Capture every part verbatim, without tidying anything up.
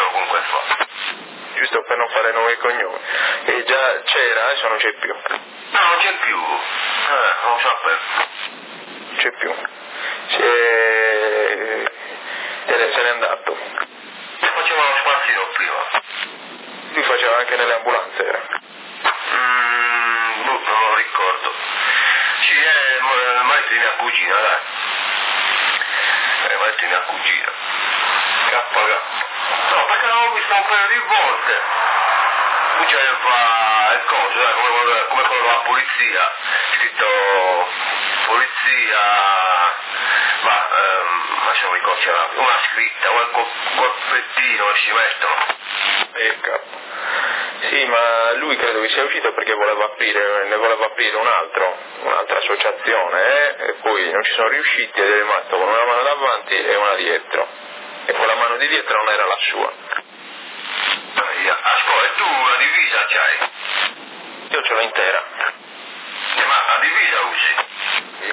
Piero comunque fa. Giusto per non fare nome e cognome. E già c'era, adesso non c'è più. No, non c'è più. Eh, non so per. Non c'è più. Se... se n'è andato. Faceva lo spazzino prima. Lui faceva anche nelle ambulanze, era. Mmm, non lo ricordo. Sì, è maestro di mia cugina, dai. È maestro di mia cugina. K K. No, perché l'avevo visto un paio di volte. Faceva il coso, dai, come, come quello della polizia. Scritto polizia. Ma, ehm, ma se non ricordo c'era una scritta, quel colpettino che ci mettono. Ecco. Sì, ma lui credo che sia uscito perché voleva aprire, ne voleva aprire un altro, un'altra associazione, eh? E poi non ci sono riusciti ed è rimasto con una mano davanti e una dietro. E quella mano di dietro non era la sua. Ascolta, e tu la divisa c'hai? Io ce l'ho intera. Eh, ma la divisa usi? Sì.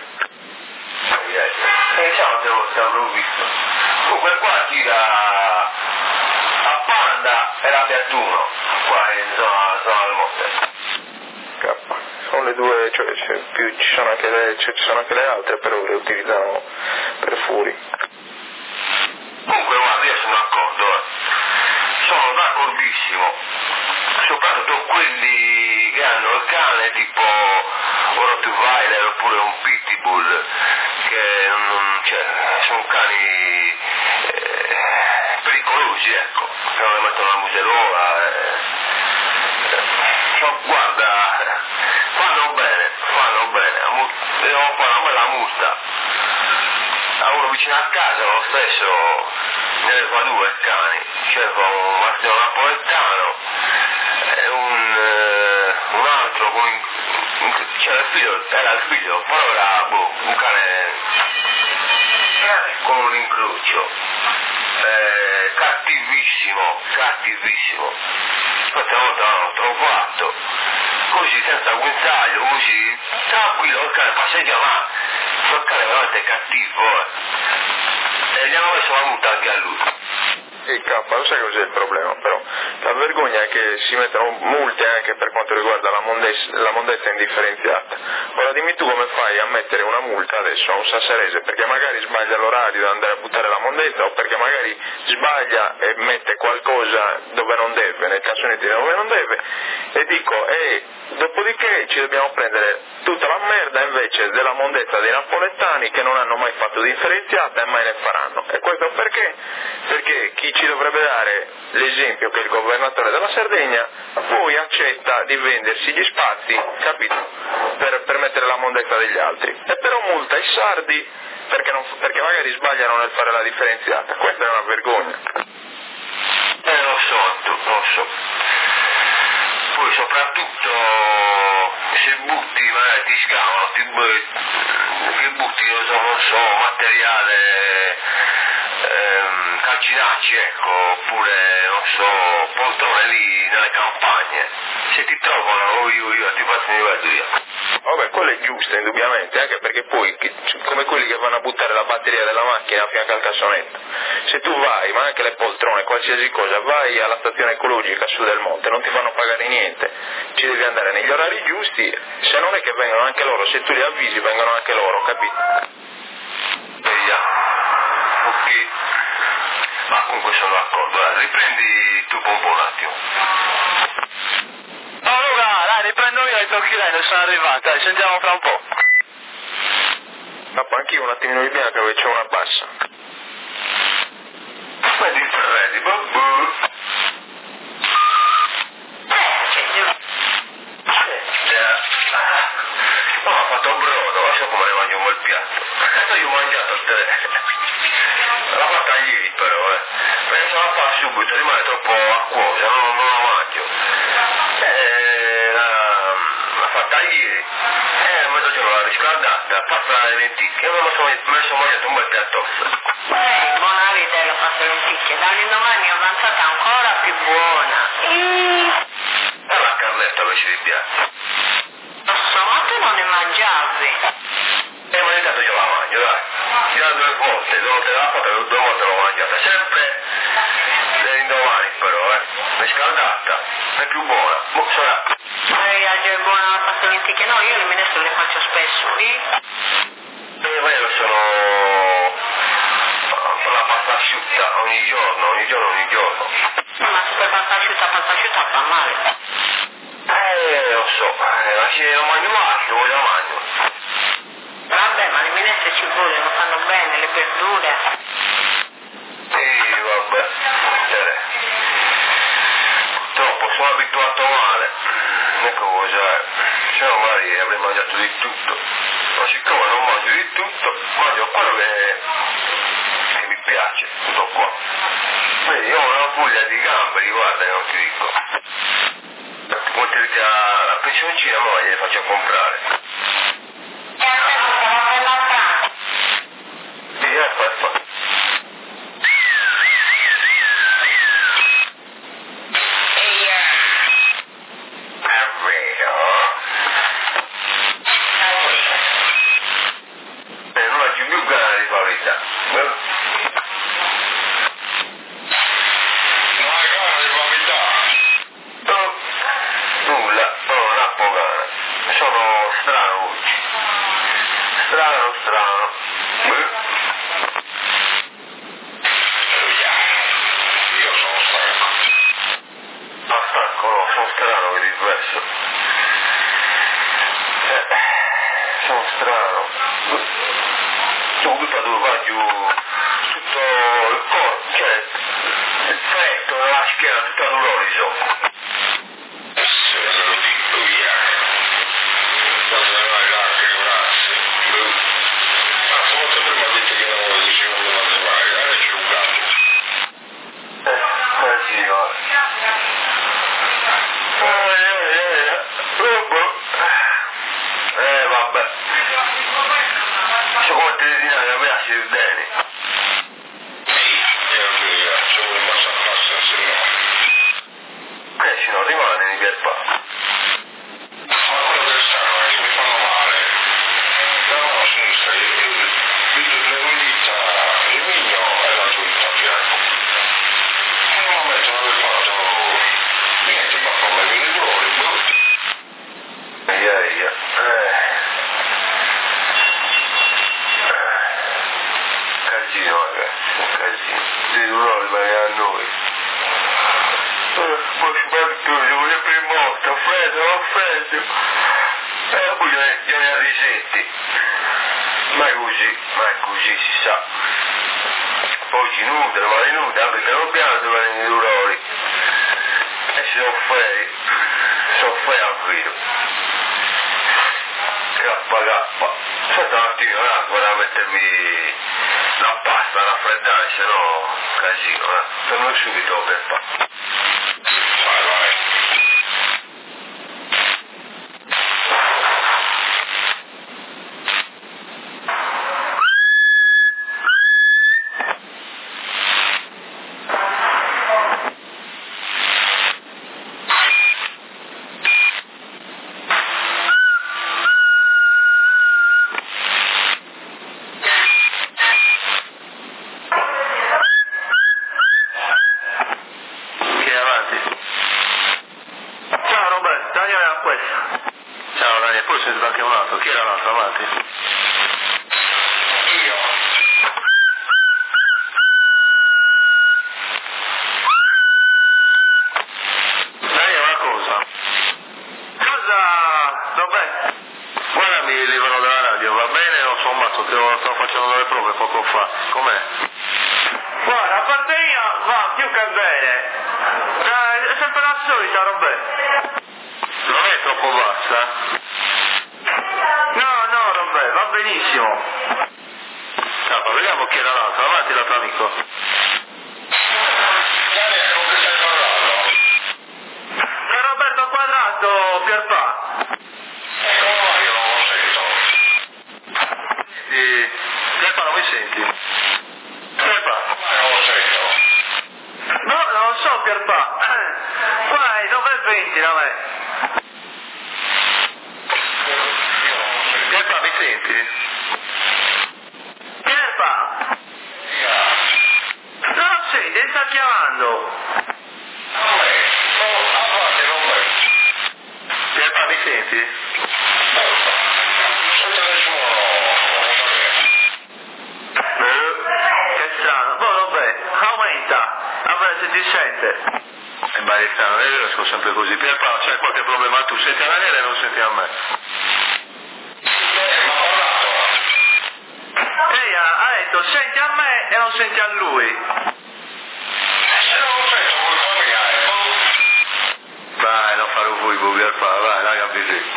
Eh, diciamo che lo avevo visto. Comunque qua gira a Panda e la Piattuno, qua in zona, zona del Monte. K. Sono le due, cioè cioè, più, ci, sono anche le, cioè, ci sono anche le altre, però le utilizzano per furi. Comunque guarda, io sono d'accordo, eh. Sono d'accordissimo, soprattutto quelli che hanno il cane tipo un Rottweiler oppure un Pitbull, che non, cioè, sono cani eh, pericolosi, ecco, che non le mettono la museruola. Eh. So, guarda, fanno bene, fanno bene, devono fare una bella multa. A uno vicino a casa lo stesso ne fa due cani, c'è un Martino Napoletano e un, uh, un altro con c'era il figlio, era il figlio, però era boh, un cane con un incrocio, eh, cattivissimo, cattivissimo. Questa volta l'hanno trovato, così senza guinzaglio, così tranquillo, il cane passeggia, ma il cane veramente cattivo, eh. E gli hanno messo la multa anche a lui. E K, lo sai cos'è il problema, però la vergogna è che si mettono multe anche per quanto riguarda la, mondes- la mondezza indifferenziata. Ora dimmi tu come fai a mettere una multa adesso a un sassarese perché magari sbaglia l'orario da andare a buttare la mondezza o perché magari sbaglia e mette qualcosa dove non deve, nel caso di dove non deve, e dico, e dopodiché ci dobbiamo prendere tutta la merda invece della mondezza dei napoletani che non hanno mai fatto differenziata e mai ne faranno. E questo perché? Perché chi ci dovrebbe dare l'esempio, che è il governatore della Sardegna, poi accetta di vendersi gli spazi, capito? Per, per mettere la mondezza degli altri. E però multa i sardi perché, non, perché magari sbagliano nel fare la differenziata. Questa è una vergogna. Eh, lo so, tu, lo so. Poi soprattutto se butti, magari ti scavano, ti che butti, non so, materiale, ehm, calcinacci, ecco, oppure, non so, poltrone lì nelle campagne. Se ti trovano, oh io, io, ti faccio un livello io. Vabbè, quello è giusto, indubbiamente, anche perché poi, come quelli che vanno a buttare la batteria della macchina a fianco al cassonetto, se tu vai, ma anche le poltrone, qualsiasi cosa, vai alla stazione ecologica su del monte, non ti fanno pagare niente, ci devi andare negli orari giusti, se non è che vengono anche loro, se tu li avvisi vengono anche loro, capito? Via. Ok. Ma comunque sono d'accordo, eh. Riprendi tu pompo un attimo. No Luca, dai, riprendo io i tocchi lei, sono arrivato, dai, sentiamo fra un po'. Ma anch'io un attimino di bianca perché c'è una bassa. Vedi il Ferretti, boh boh. No, ha fatto un brodo, lascia come ne mangio un bel piatto. Adesso io ho mangiato il tè. L'ha fatta ieri però, eh. Penso la fa subito, rimane troppo acquosa, non, non la mangio. Eh, la, l'ha fatta ieri. Eh, a mezzogiorno l'ha riscaldata, fatta le lenticchie, e mi sono mangiato un bel piatto. Eh, buona vita l'ho fatta lenticchie, dall'indomani è avanzata ancora più buona. E... E la carnetta invece di piatto. Non so, ma tu non ne mangiavi? Eh, ma intanto io la mangio, dai. Io mangiato due volte, due volte la fatta, due volte l'ho mangiata, sempre dell'indomani però, eh, riscaldata, è più buona, boh, sarà. Eh, è buona la pasta lenticchie, no, io le minestre le faccio spesso, sì? Eh, ma io sono la pasta asciutta ogni giorno, ogni giorno, ogni giorno. Ma se fai pasta asciutta, pasta asciutta fa male. Eh, lo so, eh, ma se non mangio altro, voglio mangio. Vabbè, ma le minestre ci vogliono, fanno bene, le verdure. Sì, vabbè, eh. Purtroppo sono abituato male, ecco cos'è, se no magari avrei mangiato di tutto, ma siccome non mangio di tutto, mangio quello che, che mi piace, tutto qua. Vedi, io ho una puglia di gamberi, guarda che non ti dico. Oltre che la pensioncina, ma gliele faccio comprare. E aspetta, la prendo a pranzo. Sì, aspetta. Strano, strano. Io sono stanco. Ma stanco no, sono strano per il verso. Eh, sono strano. Sono buttato qua giù tutto il corpo, cioè il petto, la schiena, tutta dolore sono. Se me lo dico via. Quando non hai lacrime, grazie. Ma stavolta prima ha detto che non lo dicevo che non si mai, adesso c'è un gatto. Eh, così va. Eh, vabbè. So come te ne dinare, a me la si bene. Sì, io qui, se vuoi basta passa, se no. Eh, se no rimane in pied pa. Ma quello che stanno è che mi fanno male. No, no, sinistra, io vedo le guidita, il migno e la giunta a fianco. E non mettono del fatto niente, ma come mi dolori, brutti. Eia, eia, eh. Casino, ragazzi, un casino. Dei dolori vai a noi. Eh, poi soprattutto io voglio per morto, freddo, freddo. E poi io ne risetti. Ma è così, ma è così, si sa. Poi ci nude, le mani nude, apri il piano piano, si vanno i dolori. E si soffre, soffre al vino. Kappa kappa. Aspetta un attimo, eh, vorrei mettermi la pasta a raffreddare, se no casino, eh. Torno subito per fa. Vai, vai. parlando? Pierpa, mi senti? Che strano, boh, vabbè, aumenta, a vedere se ti sente. È strano, io riesco sempre così. Pierpa, c'è qualche problema tu? Senti a Daniele e non senti a me? Ehi, ha detto senti a me e non senti a lui. Vai, non fare voi, Pierpa, vai, dai, capisci.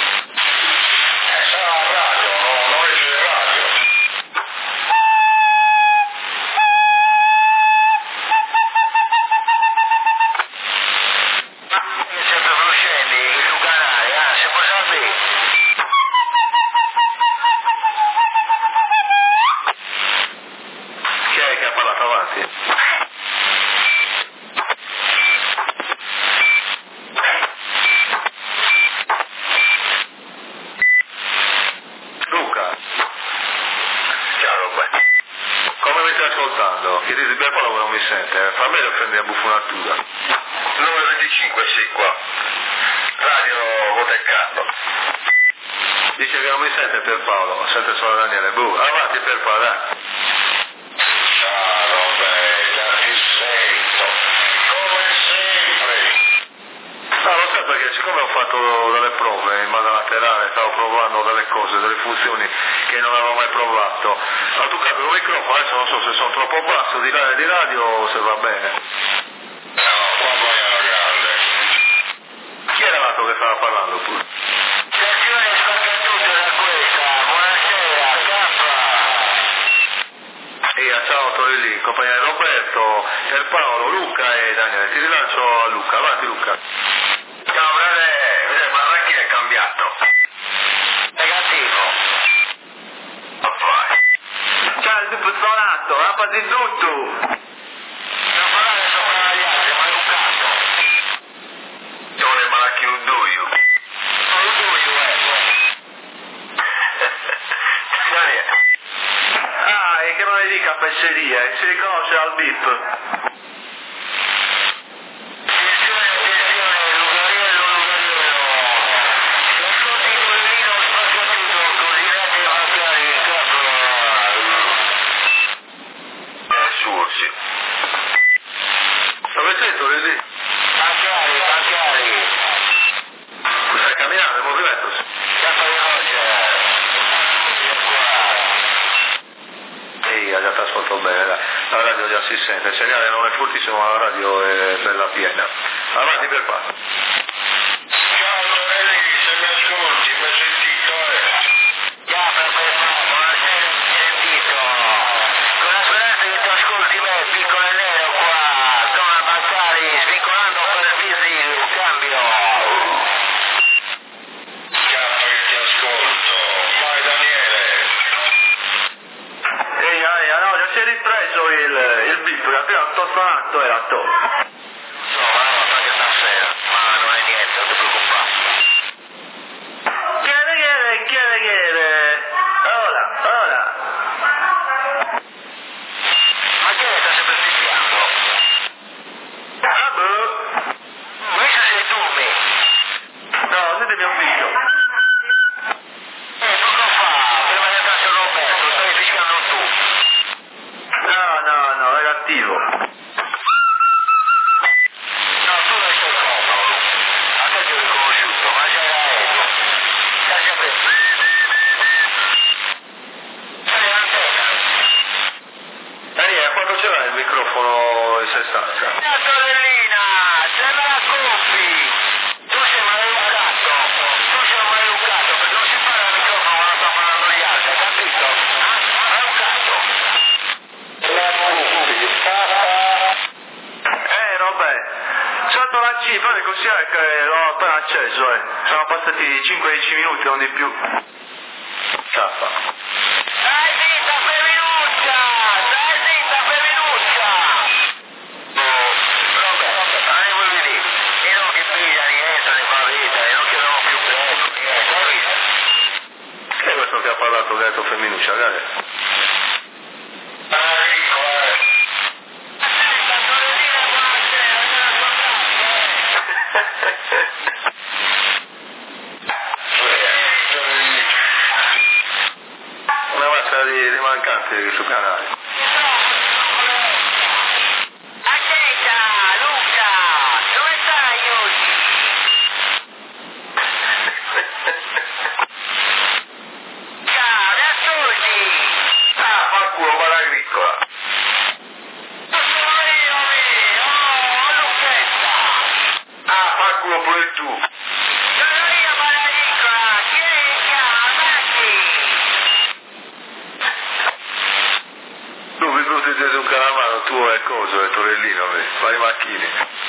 Si riconosce al bip. Si sente, il segnale non è fortissimo ma la radio è bella piena. Avanti per qua. Ciao Lorelli, se mi ascolti, mi hai sentito eh? Ciao Pierpa, buonasera, mi hai sentito? Con la speranza che tu ascolti me, piccolo e nero qua, zona Bancari, svincolando per Visi, un cambio. Chiaro che ti ascolto, vai Daniele. Ehi, ehi, no, già si è ripreso il, il bip, che appena sto suonando era top. No, ma non lo faccio stasera, ma non è niente, non ti preoccupare. Chiede, chiede, chiede, chiede. Ora, ora. Ma che sta sempre fischiando? Ah, boh. Questo sei tu, me. No, siete mio figlio. Eh, poco fa, prima di entrare Roberto, stavi fischiando tu. No, no, no, era attivo. No, tu non sei comodo. A te ti ho riconosciuto, ma c'era Edo. Stai sempre... Sei l'antenna. Daniele, quando ce l'hai il microfono in sostanza? La sorellina, se me la compri. Tu sei maleducato. Tu sei maleducato, perché non si parla al microfono quando sta parlando gli altri, hai capito? Ah? Maleducato. Eh, vabbè. Sotto la cifra, così è che l'ho appena acceso, eh. Sono passati cinque dieci minuti, non di più. Ciaffa. Dai zitta, femminuccia! Dai zitta, femminuccia! Oh, Roberto, dai, vuoi vedere? E non che pigliano, entrano in favita, e non chiedono più presto, niente, hai visto? Che è questo che ha parlato, che ha detto femminuccia, guarda? Enrico, eh. La sorellina è mancante sul canale. Attenta, Luca, dove stai oggi? Ciao, mi ascolti? Ah, fa culo Paragricola. Sono io, io, oh, Lucchetta. Ah, fa culo pure tu. Sono io, Paragricola, chi è che chiama? Avanti. Tu vi proteggete un calamaro, tu è coso, è Torellino, fai macchine.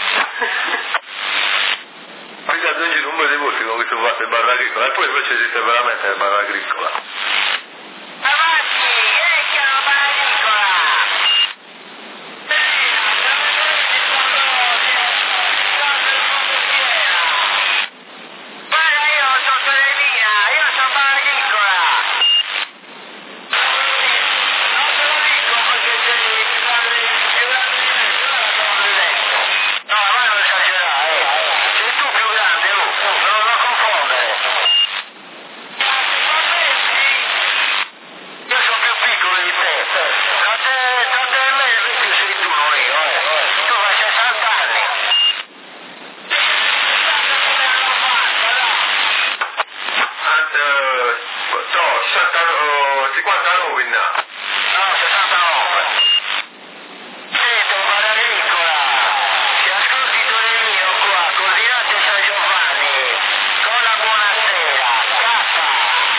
Poi già aggiungi un numero di volte con questo fatto in barra agricola, e poi invece esiste veramente la barra agricola. Avanti, chi è che chiama Paragricola? Guarda, io sono Torellina, io sono Paragricola. Non te lo dico perché sei il grande letto. No, ma non esagerare, eh. Sei tu più grande, oh, non lo confondere. Io sono più piccolo di te. Tra te, tra te e me più sei tu, non io, eh. Tu fai sessanta anni. Ante, no, sessantanove, cinquantanove in là. No, sessantanove. Sento, Paragricola, se ascolti Torellino qua, coordinate San Giovanni, con la buonasera, scappa.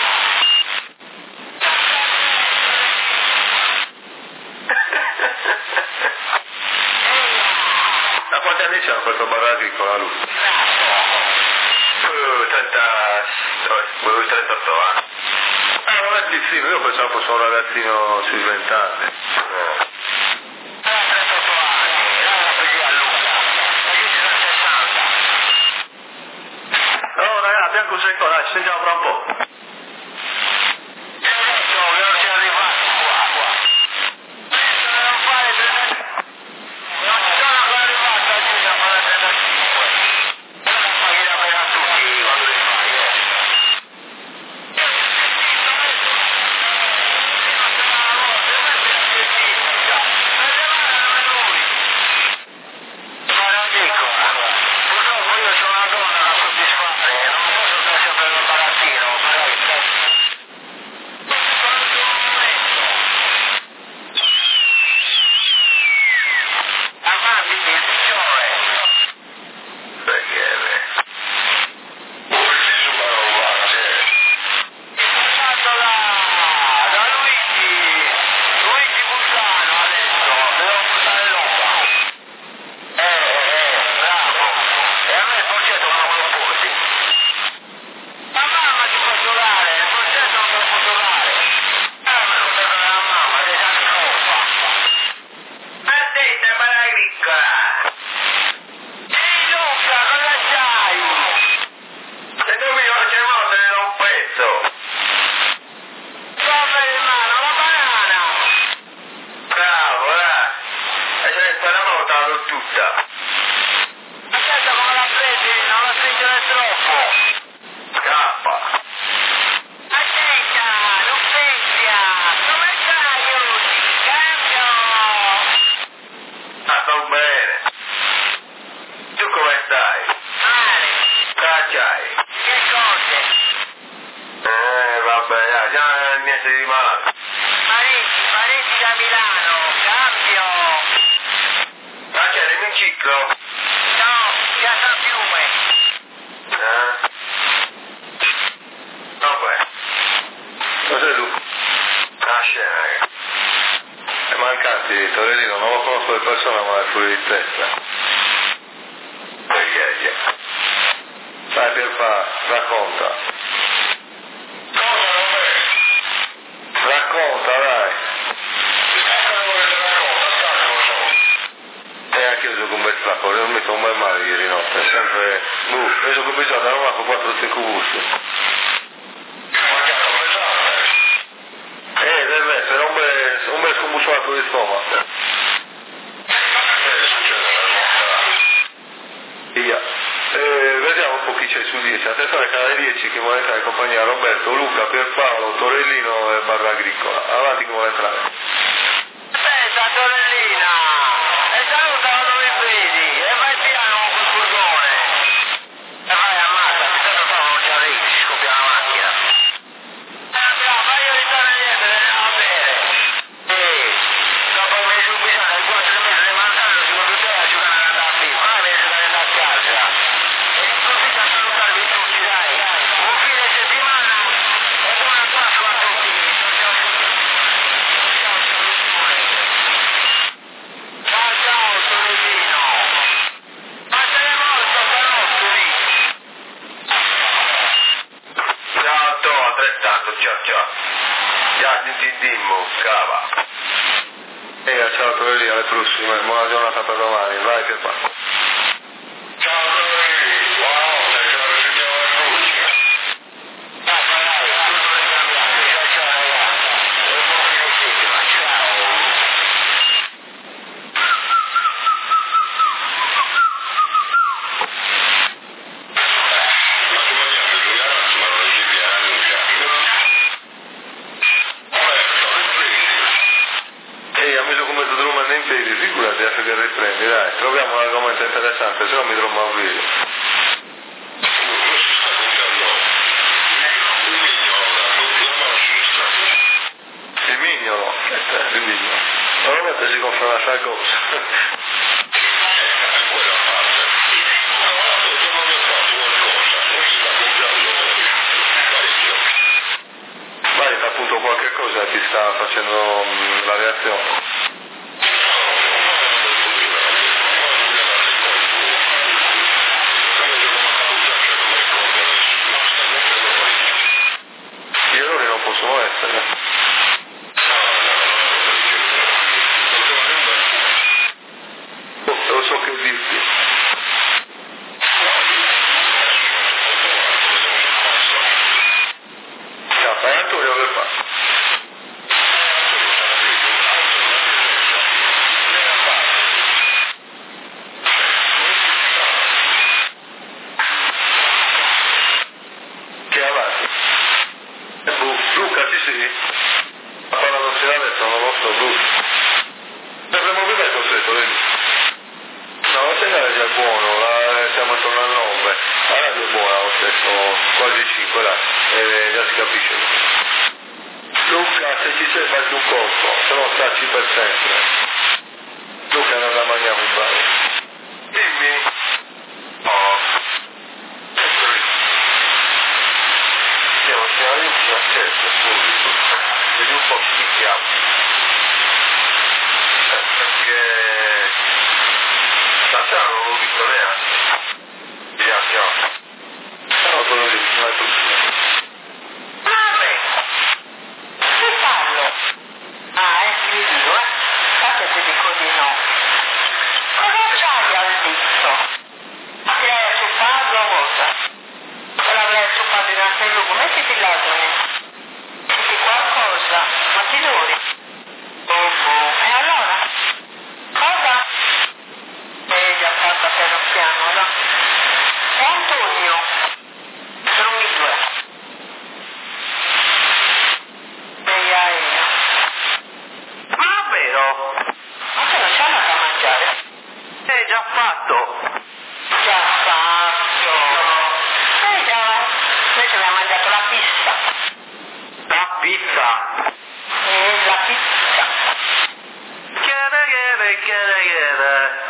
Da quanti anni c'è questo barra agricola lui? Uh, trenta, no, trentotto anni. Ah, non è piccino, io pensavo fosse un ragazzino sui vent'anni. No. trentotto anni, non la pigli a lunga, perché ci sono sessanta. Oh ragazzi, bianco secco, dai, ci sentiamo fra un po'. Ti ho detto che non sei arrivato qua, qua. Non fare trenta... Non ci sono ancora arrivato a giugno a fare trentacinque. Non la paghi la pena a tutti quando li fai, eh. Purtroppo io sono una donna da soddisfare, non posso stare sempre nel barattino, però... Avanti, signore! Perché? Questi sono manovate. Passato da, da Luigi, Luigi Bussano adesso, devo portare l'uva. Eh, eh, bravo. E a me il porcetto non me lo porti. Ma mamma ti posso dare, il porcetto non te lo posso dare. Ah, me lo devo dare a mamma, sei già troppa. Attenta, Paragricola. Ehi Luca, cosa c'hai? Se tu mi oggi no te ne do un pezzo. Come in mano, la banana! Bravo, eh. E se ne sta una volta la do tutta. Aspetta, come la prendi? Non la stringere troppo! Scappa. Attenta, Lucrezia! Come stai oggi? Cambio! Ah, sto bene. Tu come stai? Male! Cacciai. Che cose? Eh, vabbè, dai, già niente di male. Parenti, parenti da Milano! Cambio! Cacciai, in ciclo. No, Piazza Fiume! Eh? Vabbè. Cos'è Luca? La scena, che. È mancante, Torellino, non lo conosco le persone, ma è fuori di testa. Perché, già. Dai Pierpa, racconta. Cosa non è? Racconta, dai. E anche io sono un bel flacco, non mi sto mai male ieri notte, è sempre... Buh, io sono cominciato a Roma con quattro tecubus. Eh, deve essere un bel, un bel scombuscolato di stomaco. Via. Eh, vediamo un po' chi c'è su dieci. Attenzione, Canaleria dieci chi vuole entrare in compagnia Roberto, Luca, Pierpaolo, Torellino e Barra Agricola. Avanti chi vuole entrare. Aspetta, Torellina! E salutalo dove vedi! E vai piano con quel furgone! E vai, ammazza, che tanto fa non ci arrivi, si scoppia la macchina. Andiamo, ma io ritorno niente, ne andiamo a bere. Sì, dopo che mi hai subitato il quattro e mezzo di mangiare, secondo te a giocare ad andare a film, ma invece di andare a casa. E così da salutarvi tutti, dai. Buon fine settimana e buona Pasqua a tutti. Ciao, ciao, salutone. Ciao, ciao, Torellino. Fatene molto, Canostri. Ciao, to, altrettanto, ciao, ciao. Ciao, ti dimmo, cava. Ehi, ciao Torellino, alle prossime, buona giornata per domani, vai Pierpaolo. Ciao, Torellino. Buonanotte, ci rivediamo a tutti. Ciao, dai, tutto è cambiato. Ciao, ciao, ragazzi. E buon fine settimana, ciao. Ma tu mangiato due ragazzi, ma non ci viene, non c'è. Ehi, amico come tu domani in piedi, figurati a che riprendi, dai, troviamo un argomento interessante, se no mi trovo a video. Questo sta cambiando. Un mignolo, non conosci sta. Il mignolo, il mignolo. Normalmente si compra un'altra cosa. È quella parte. Ma guarda, io non ho fatto qualcosa, non si sta cambiando parecchio. Vai, appunto qualche cosa ti sta facendo mh, la reazione. Gli errori non possono essere. Oh, lo so che dirti. Ciao, fai Antonio per fatto. Che avanti? Eh, boh, Luca, ci sei? Ha parlato fino adesso, non lo so, Luca. Dovremmo vedere cos'è, Torino. No, il segnale già è buono, la, siamo intorno a nove. La radio è buona lo stesso, quasi cinque, dai, eh, già si capisce. Luca, se ci sei fatti un colpo, se no stacci per sempre. Luca, non la mangiamo in bar. Dimmi. Oh. Devo tirare un po' a certo subito. Vedi un po' chi chiama. Eh, perché stasera non l'ho visto neanche. Via, ciao. No, quello lì, non è possibile. Vabbè. Che fallo? Ah, è finito, eh? Sapete di così no. Cosa c'hai al dito? Ti hai asciugato o cosa? Se l'avrei asciugato in alto come ti ti lagrime? Senti qualcosa? Ma ti duri? Oh, oh. E allora? Cosa? Eh, già fatta piano piano, no? E Antonio? Sono i due. Ehi, ehi. Ma vero? Ma che non c'è andato a mangiare? Eh, già fatto. Già fatto. Eh già, invece abbiamo mangiato la pizza. La pizza! Eh, la pizza. Chiede, chiede, chiede, chiede.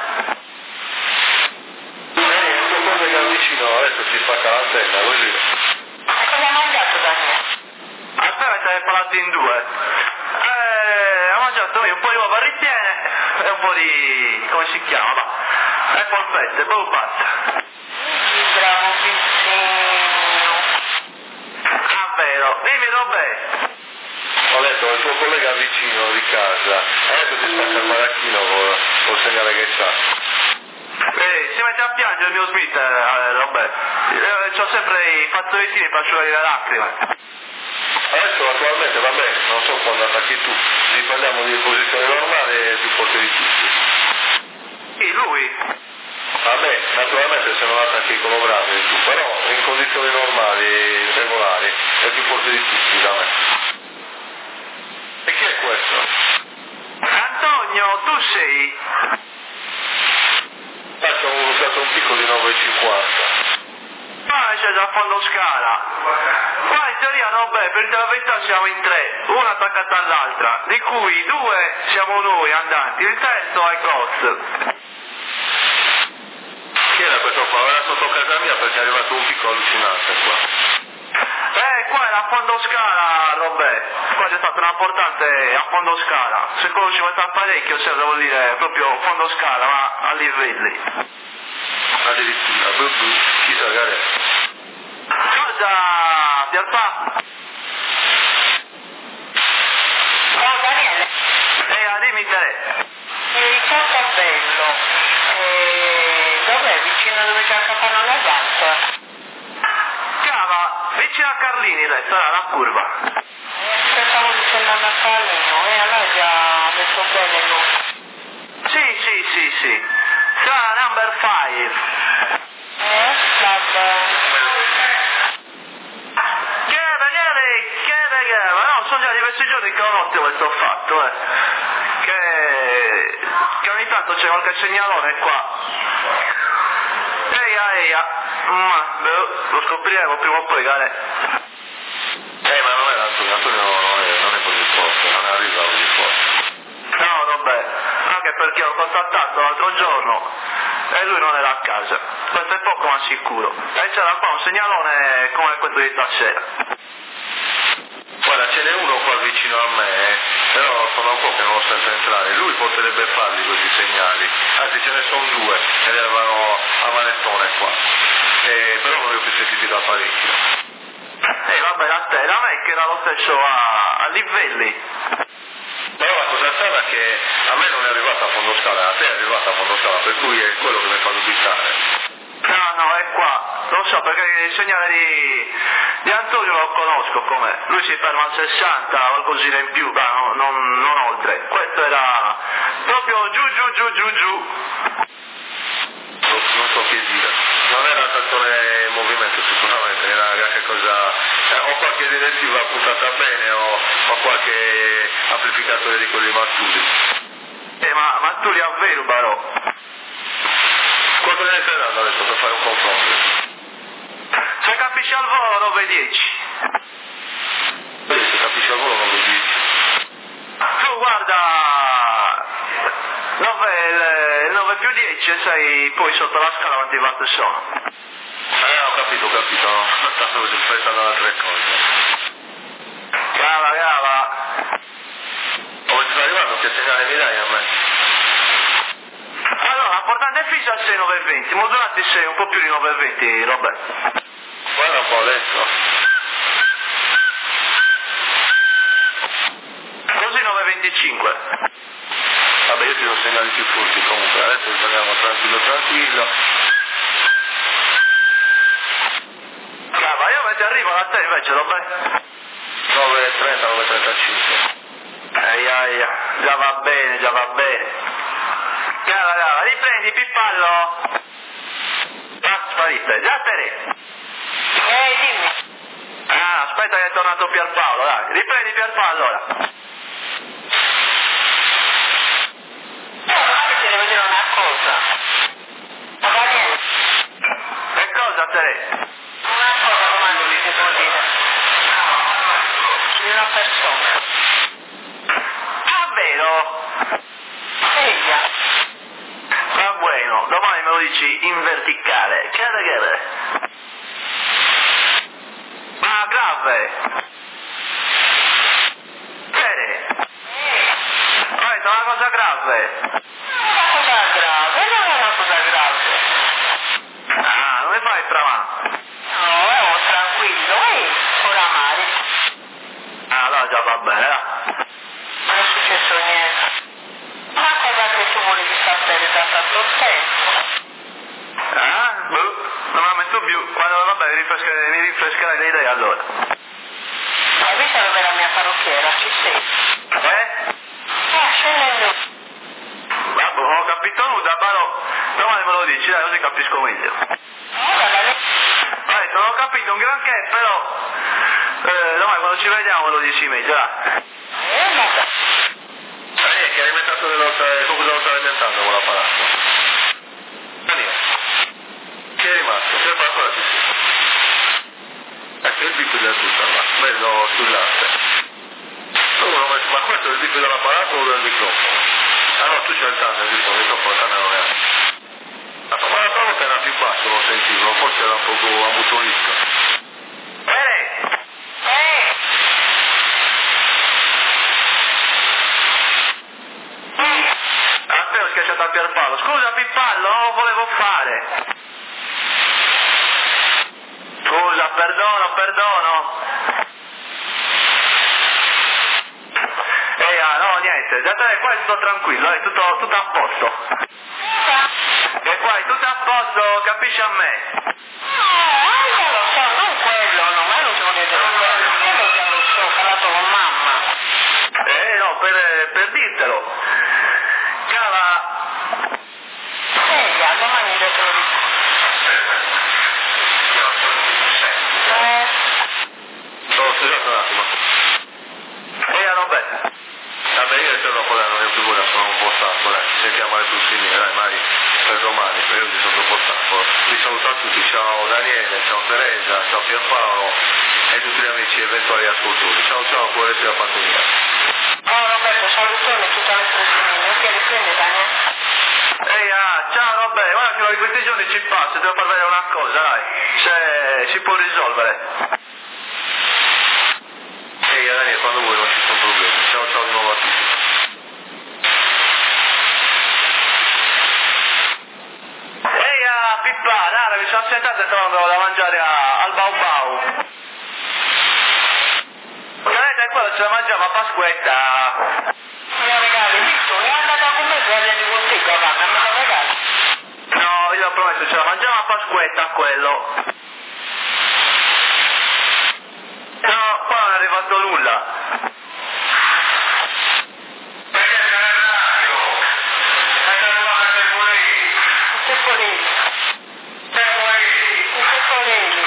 Vedi, questo collega vicino adesso si spacca l'antenna, così. E cosa hai mangiato, Daniele? Aspetta, c'è parlato in due. Eh, ho mangiato io un po' di uova ripiene e un po' di... come si chiama? Va. E polpette, polpatte. Bravo vicino. Ah, vero. Dimmi, Robè. Ho detto, il tuo collega vicino di casa, adesso si spacca il maracchino col, col segnale che c'ha. Eh, si mette a piangere il mio Smith, eh, Robè. Eh, c'ho sempre i fazzolettini per asciugare le lacrime. Adesso attualmente va bene, non so quando attacchi tu, li parliamo di posizione normale e più forte di tutti. Sì, lui? Vabbè, naturalmente se non attacchi quello bravo, però in condizioni normali segnali, è più forte di tutti da me. E chi è questo? Antonio, tu sei? Faccio un, usato un picco di nove e cinquanta. Ah, c'è da fondo scala. Qua in teoria no, beh, per la verità siamo in tre, una attaccata all'altra, di cui due siamo noi andanti, il terzo è Ghost. Chi era questo qua? Era sotto casa mia perché è arrivato un picco allucinante qua. Eh, qua era a fondo scala, Robè. Qua c'è stata una portante a fondo scala. Se conosci questo apparecchio, cioè, devo dire, proprio fondo scala, ma a livelli. Addirittura, bu, bu, chissà che è. Cosa, Pierpa? Oh Daniele, Eh, dimmi te. il Casabello, eh, dov'è? Vicino dove c'è il capannone alto? Chiama, vicino a Carlini, lei, sarà la curva. Aspettavo di tornare a Carlino, e allora già detto bene lui. Sì, sì, sì, sì. Sarà number five. Eh, vabbè. Che Daniele, che Daniele, ma no, sono già diversi giorni che ho notte questo fatto, eh. Che, che ogni tanto c'è qualche segnalone qua. Eia, eia, ma beh, lo scopriremo prima o poi, Gale. Eh, ma non è Antonio, Antonio non è, non è così forte, non è arrivato così forte. No, vabbè, anche perché l'ho contattato l'altro giorno e lui non era a casa. Questo è poco ma sicuro. E c'era qua un segnalone come questo di stasera. Guarda, ce n'è uno qua vicino a me, eh, però sono un po' che non lo sento entrare. Lui potrebbe farli questi segnali, anzi ce ne sono due ed erano a manettone qua. Eh, però non li ho più sentiti da parecchio. E vabbè, da te, da me che era lo stesso a, a livelli. Però la cosa strana è che a me non è arrivata a fondo scala, a te è arrivata a fondo scala, per cui è quello che mi fa dubitare. No, no, è qua. Lo so perché il segnale di, di Antonio lo conosco com'è. Lui si ferma a sessanta, qualcosina in più, ma no, non, non oltre. Questo era proprio giù, giù, giù, giù, giù. Non, non so che dire. Non era tanto nel movimento sicuramente, era qualche cosa. Eh, o qualche direttiva puntata bene o, o qualche amplificatore di quelli maturi. Eh, ma, ma tu li avvero, Barò. Quanto ne stai dando adesso per fare un confronto? Se capisci al volo nove dieci. Vedi, se capisci al volo non lo dici. Tu guarda nove, nove più dieci e sei poi sotto la scala quanti watt sono. Eh, ho capito, ho capito, no? Stavo pensando ad altre cose. Cava, cava. Come ti sta arrivando? Che segnale mi dai a me? Allora, la portante fissa a sei nove e venti, modulati sei un po' più di nove e venti, Robert. Guarda un po' adesso. Così nove e venticinque. Vabbè, io ti do segnali più forti comunque, adesso torniamo tranquillo tranquillo. Cava, io mentre arrivo da te invece, Robert. nove e trenta, nove e trentacinque. Aia, aia, già va bene, già va bene. Cava, cava, riprendi, Pippallo. Ah, sparite, già te ne. Eh, dimmi. Ah, aspetta che è tornato Pierpaolo, dai, riprendi Pierpaolo allora. No, ma ti devo dire una cosa. Ma Daniele, E cosa te? una cosa domani vi devo dire. Di una persona. Ah, vero? Sveglia. Va bueno, domani me lo dici in verticale. Che è che Ma grave. Bene. Ho detto una cosa grave. Una cosa grave, non è una cosa grave. Ah, non mi fai trama. No, è un tranquillo, ehi, oramai. Ah, allora già va bene, là. Non è successo niente. Una cosa che tu volevi sapere da tanto tempo. Ah, boh, non la metto più. Quando va bene rinfrescare, mi rinfrescherai le idee allora. Hai visto dove è la mia parrucchiera? Ci sei? Eh? Ah, scendendo. Vabbè, ho capito nuda, però domani me lo dici, dai, così capisco meglio. Ora, Daniele. Ho detto, non ho capito un granché, però Eh, domani quando ci vediamo lo dici meglio, va? Eh, vabbè. Daniele, che hai inventato dell'altra, come lo stavi inventando con l'apparato? Daniele, chi è rimasto? Che apparato ci sia? Ecco il bip del tutto, ma bello sul latte. Ma questo è il bip dell'apparato o del microfono? Ah no, tu c'hai il tunnel, il microfono, il tunnel non è. Ma l'altra volta era più basso, lo sentivo, forse era un po' ammutolito. Eh! Eh! Appena ho schiacciato a Pierpaolo. Scusa Pippallo, non lo volevo fare. Scusa, perdono, perdono. Ehi, ah, no, niente, già te qua è tutto tranquillo, è tutto, tutto a posto. E qua è tutto a posto, capisci a me? Eh, io lo so, non quello, no, ma io non sono detto quello, quello già lo so, ho parlato con mamma. Eh, no, per, per dirtelo. Cava... Sveglia, domani te lo dico. Eh, Sono scusato un attimo. Ehi, Roberto. Vabbè, io il giorno poi non è più buona, sono un po' stanco, dai. Sentiamo le tue fine, dai, Mari, per domani, per oggi sono un po' stanco. Vi saluto a tutti, ciao Daniele, ciao Teresa, ciao Pierpaolo e tutti gli amici eventuali ascoltatori. Ciao ciao, buona essere fatto mia. oh Roberto, salutone tutte le persone, ok, riprende Daniele. Ehi, ah, ciao Roberto, guarda che uno di questi giorni ci passa, devo far vedere una cosa, dai. Se si può risolvere. Ehi Daniele, quando vuoi non ci sono problemi. Ciao ciao di nuovo a tutti. Ehi, ah, Pippa, Nara, mi sono assentato e trovavo da mangiare a, al Bau Bau. Vedete, quello ce la mangiamo a Pasquetta. Me lo regali, visto? Ne è andata con me, per vieni con te, papà, me lo regali. No, io ho promesso, ce la mangiamo a Pasquetta, quello. No, qua non è arrivato nulla. Che polini? Che polini?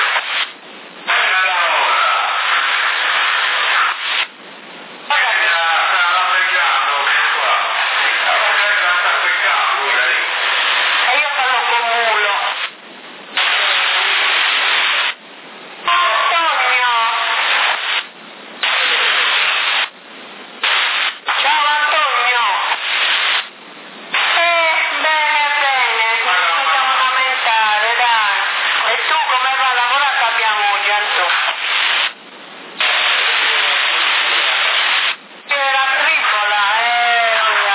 E io parlo con Mulo. Antonio! Ciao Antonio! Eh, bene, bene, non ci possiamo lamentare, dai. E tu come va a lavorare che abbiamo oggi, Antonio? Era tripola, eh, ora.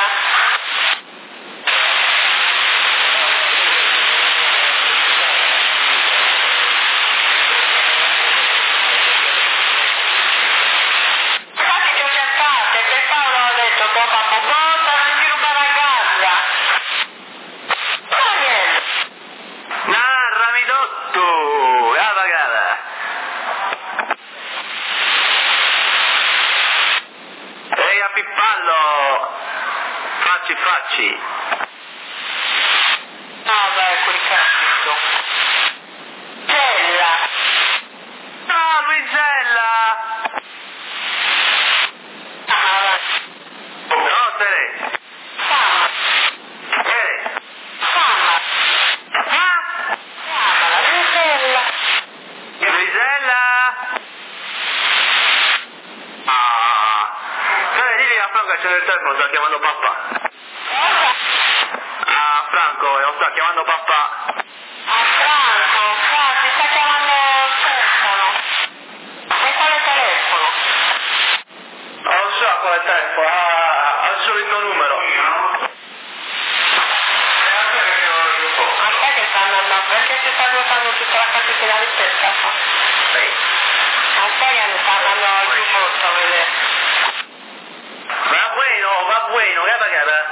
Infatti ci ho cercate, che Paolo ha detto che papà cosa non ti rubare a casa. Daniele, Narrami tutto, la pagata. Ehi, a Pippallo, facci, facci. no beh, quel cazzo. Bella. No, Luisella. Ah, No, Tere. fama, Tere. fama, Ah, chiamala, Luisella. Luisella. Ah, Tere, digli a Franco che c'è nel telefono, sta chiamando papà. Cosa? Ah, Franco, lo sta chiamando papà. A Franco, qua ti sta chiamando il telefono. E quale telefono? Non lo so quale telefono, ah, al solito numero. Ma sai che sta andando? Perché si sta ruotando tutta la casettina di testa? Ma sai che ne sta andando al giubbotto a vedere? Va bueno, va bueno, ya pagata.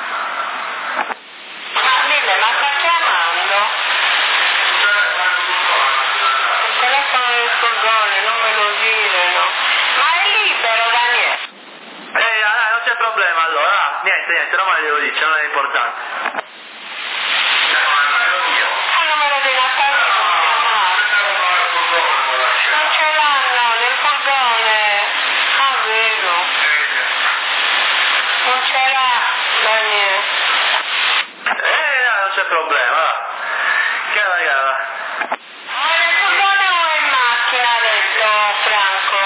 Ma dille, ma sta chiamando? Il telefono del furgone, non me lo dire, no? Ma è libero, Daniele? Ehi, dai, non c'è problema allora, ah, niente, niente, domani glielo dice, non è importante. Ah, non me lo devi Natale, non ce l'hanno, nel furgone Ma niente. Eh, no, non c'è problema, va. Chiara, chiara. Ma il furgone o in macchina, ha detto Franco?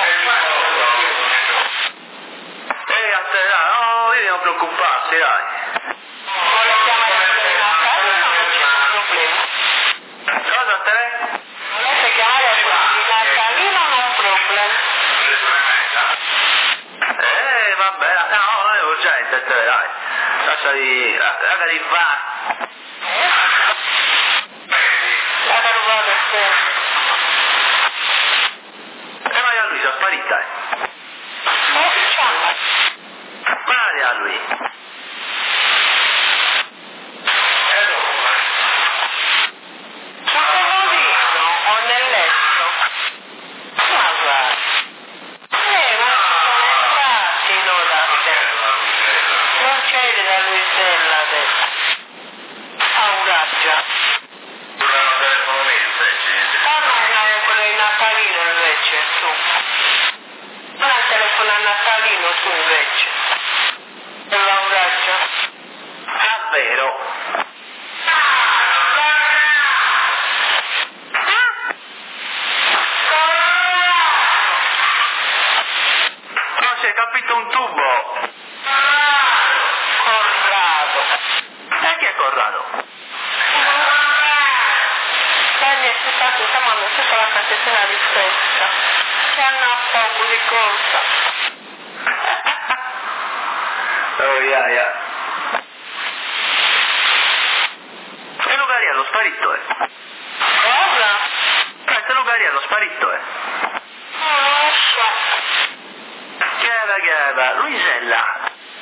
Ehi, a te, dai, no, devi non preoccuparti, dai. Non lo chiamare a casa, non c'è problema. Cosa a te? Volete chiamare a Natalino, non è un problema. Eh, vabbè, no, non è urgente, te, dai. Lasciali, lasciali fare. La carubata è E Maria Luisa è sparita, eh. Oh, ciao. Maria Luisa. Sul comodino o nel letto? Ma guarda. Eh, ma ci sono entrati loro. Non c'è da Luisella adesso. Auraggia. Parlano quello di Natalino invece, tu. Ma il telefono a Natalino tu invece. Con l'Auraggia. Ah, vero. Non si è capito un tubo. Corrado. E chi è Corrado? Dani è stato chiamando tutta la casettina di festa. Che hanno a poco di corsa. Oh, yeah, yeah. E Lugariello sparito, eh. Cosa? Questo Lugariello sparito, eh. Non lo so. Chiara, chiara, Luisella.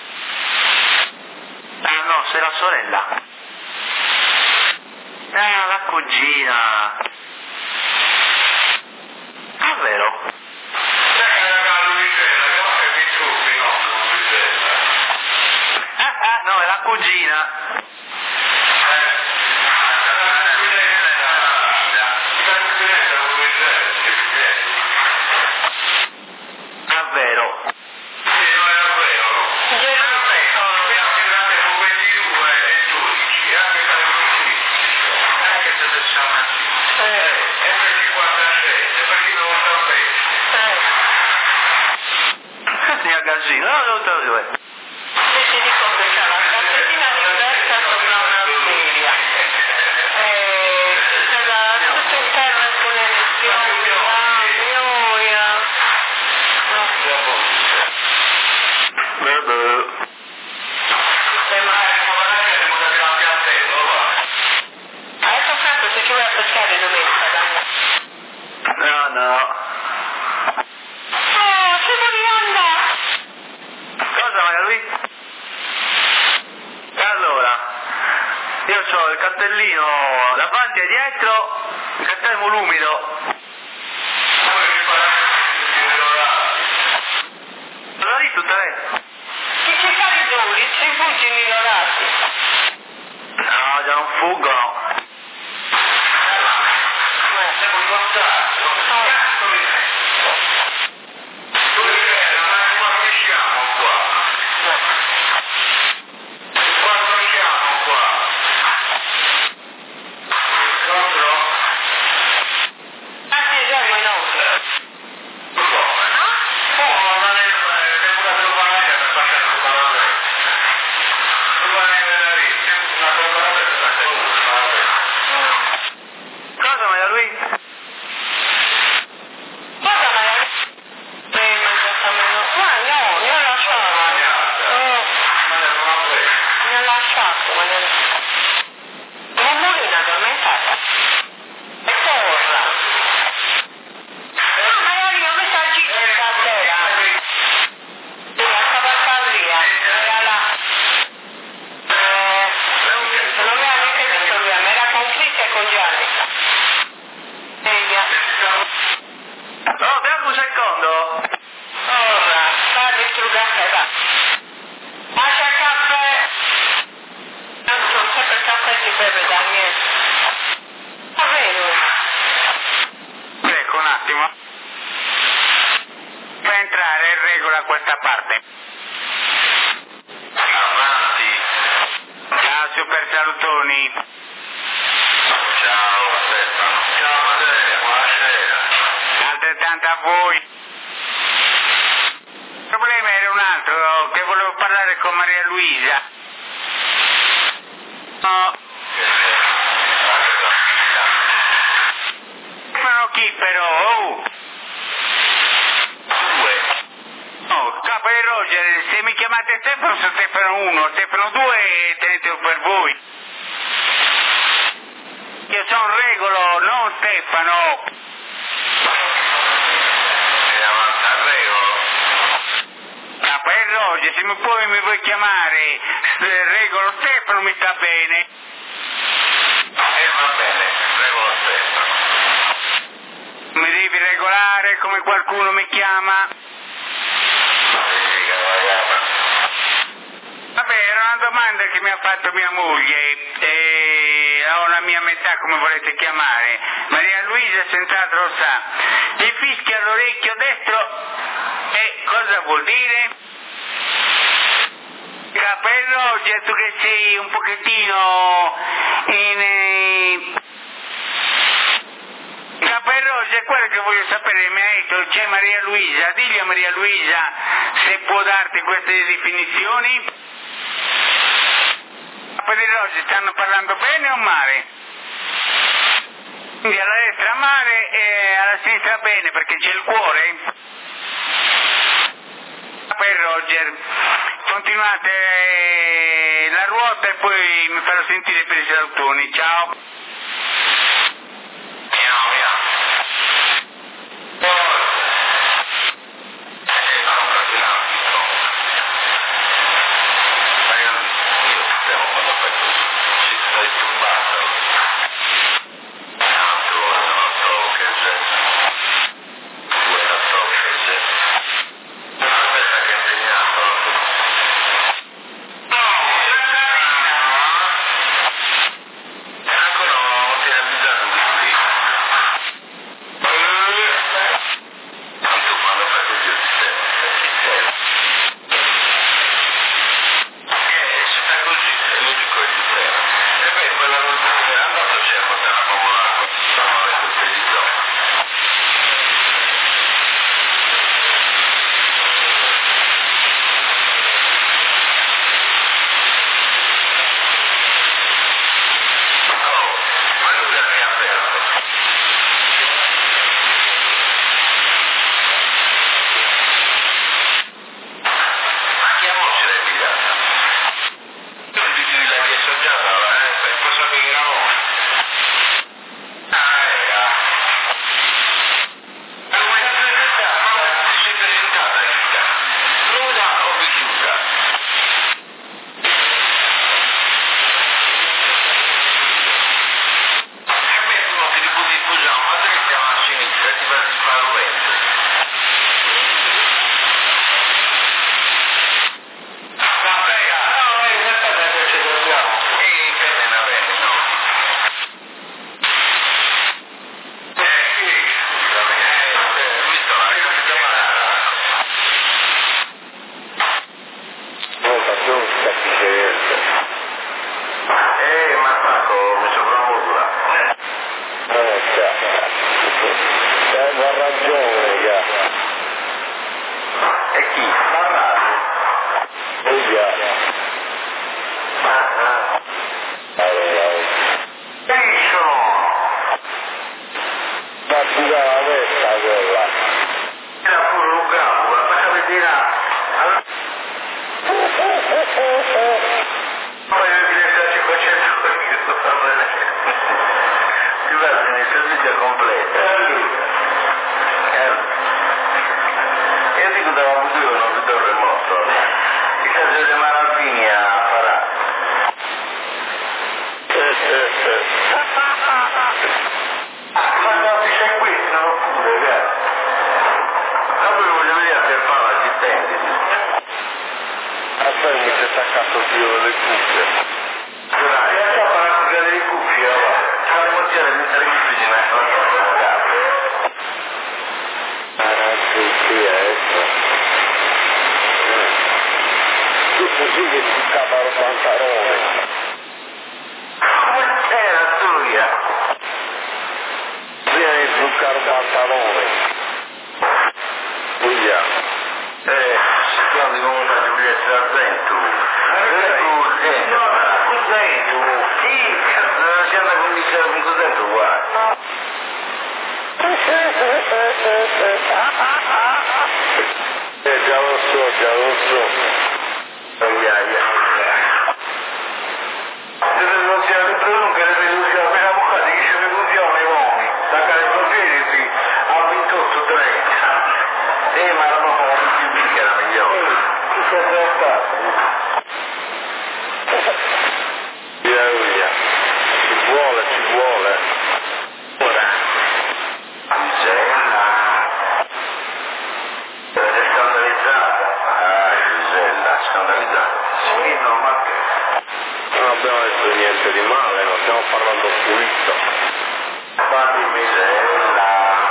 Ah, no, sei la sorella. Ah, la cugina. Ah, vero? Ah, ah, no, è la cugina. Ah, vero. Signor Gazzino, no, no, no, due. Se ti dico che c'è la casettina di festa sopra una sedia. Eh, c'era tutto interno con le lezioni. Ah, noia. Beh, Adesso Franco se ci vuoi aspettare domenica, dai. no, no. Oh, se devi andare. Cosa, Maria lui? E allora, io ho il cartellino davanti e dietro, il cartello umido. Allora lì tutte le... Chi ci fa i duri, ci fuggi migliorati. No, già non fuggono. Cosa, Maria lui? Guarda, ma la... Eh, ma già meno... Ma no, mi ha lasciato. Oh, mi ha lasciato, ma ne... Nemolina addormentata. E corra. Ah, magari io mi sta gita stasera. Sì, a Cavalcavria. Era là. Eh, non mi ha neanche visto lui, ma era con Cristo e con Gianni. Veglia. No, fermo un secondo. Ora, fai distrugare, va. Lascia il caffè. Tanto definizioni. Ciao Stefano. Ciao Matteo, buonasera. Altrettanto a voi. Il problema era un altro, che volevo parlare con Maria Luisa. No. Stefano chi però? Oh. Due. No, capo di Roger, se mi chiamate Stefano sono Stefano uno, Stefano due tenetelo per voi. Io sono Regolo, non Stefano. Sei avanti al Regolo. Capo di Roger, se mi puoi mi vuoi chiamare Regolo Stefano mi sta bene. E va bene, Regolo Stefano. Mi devi regolare come qualcuno mi chiama? Sì, cavallata. Vabbè, era una domanda che mi ha fatto mia moglie, e ho la mia metà come volete chiamare. Maria Luisa senz'altro lo sa. Gli fischia all'orecchio destro e cosa vuol dire? Capello, già tu che sei un pochettino in... Eh... Capello, c'è quello che voglio sapere, mi ha detto c'è Maria Luisa, digli a Maria Luisa se può darti queste definizioni. Capello, stanno parlando bene o male? Quindi alla destra male e alla sinistra bene perché c'è il cuore. Per Roger, continuate la ruota e poi mi farò sentire per i salutoni. Ciao. Miau, miau. Eh, no, tranquillo, no. Ma io, io stiamo quando fai così. Ci stai turbando. No, tu non so che c'è. Tu non so che c'è. Aspetta che è impegnato. No, ancora abbiamo detto niente di male, non stiamo parlando pulito. Fatti misella.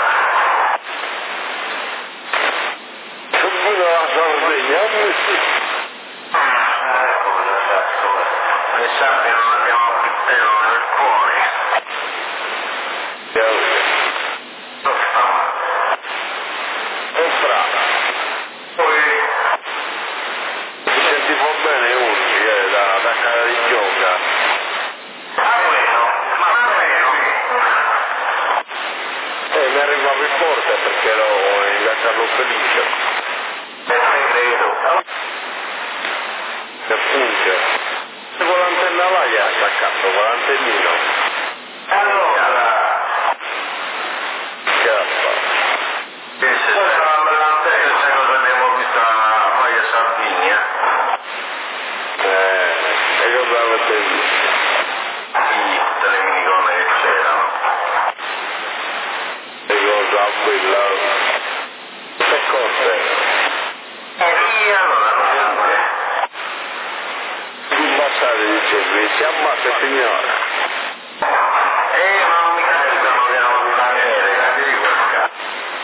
Subito la Sardegna, Mi sa che non abbiamo più pelo nel cuore. Non sta male. è brava. Poi, Mi sentivo bene oggi, eh, da, da casa di gioca. ma bueno, ma bueno. Eh, mi arrivavo in porta perché ero in da Carlo Felice. E te credo. Che funge. Con l'antenna là gli ha attaccato, con l'antennino. Allora, Chiappa. che se c'è una bella antenna, sai cosa abbiamo visto a Baia Sardinia? Eh, e cosa avete visto? Sì, tutte le minigonne che c'erano. E cosa bella. Che cose? E allora non c'è niente. Un passaggio dicevi, si ammazza signora. Eh, ma non mi capitano che erano di bandiere, capi di quel cazzo.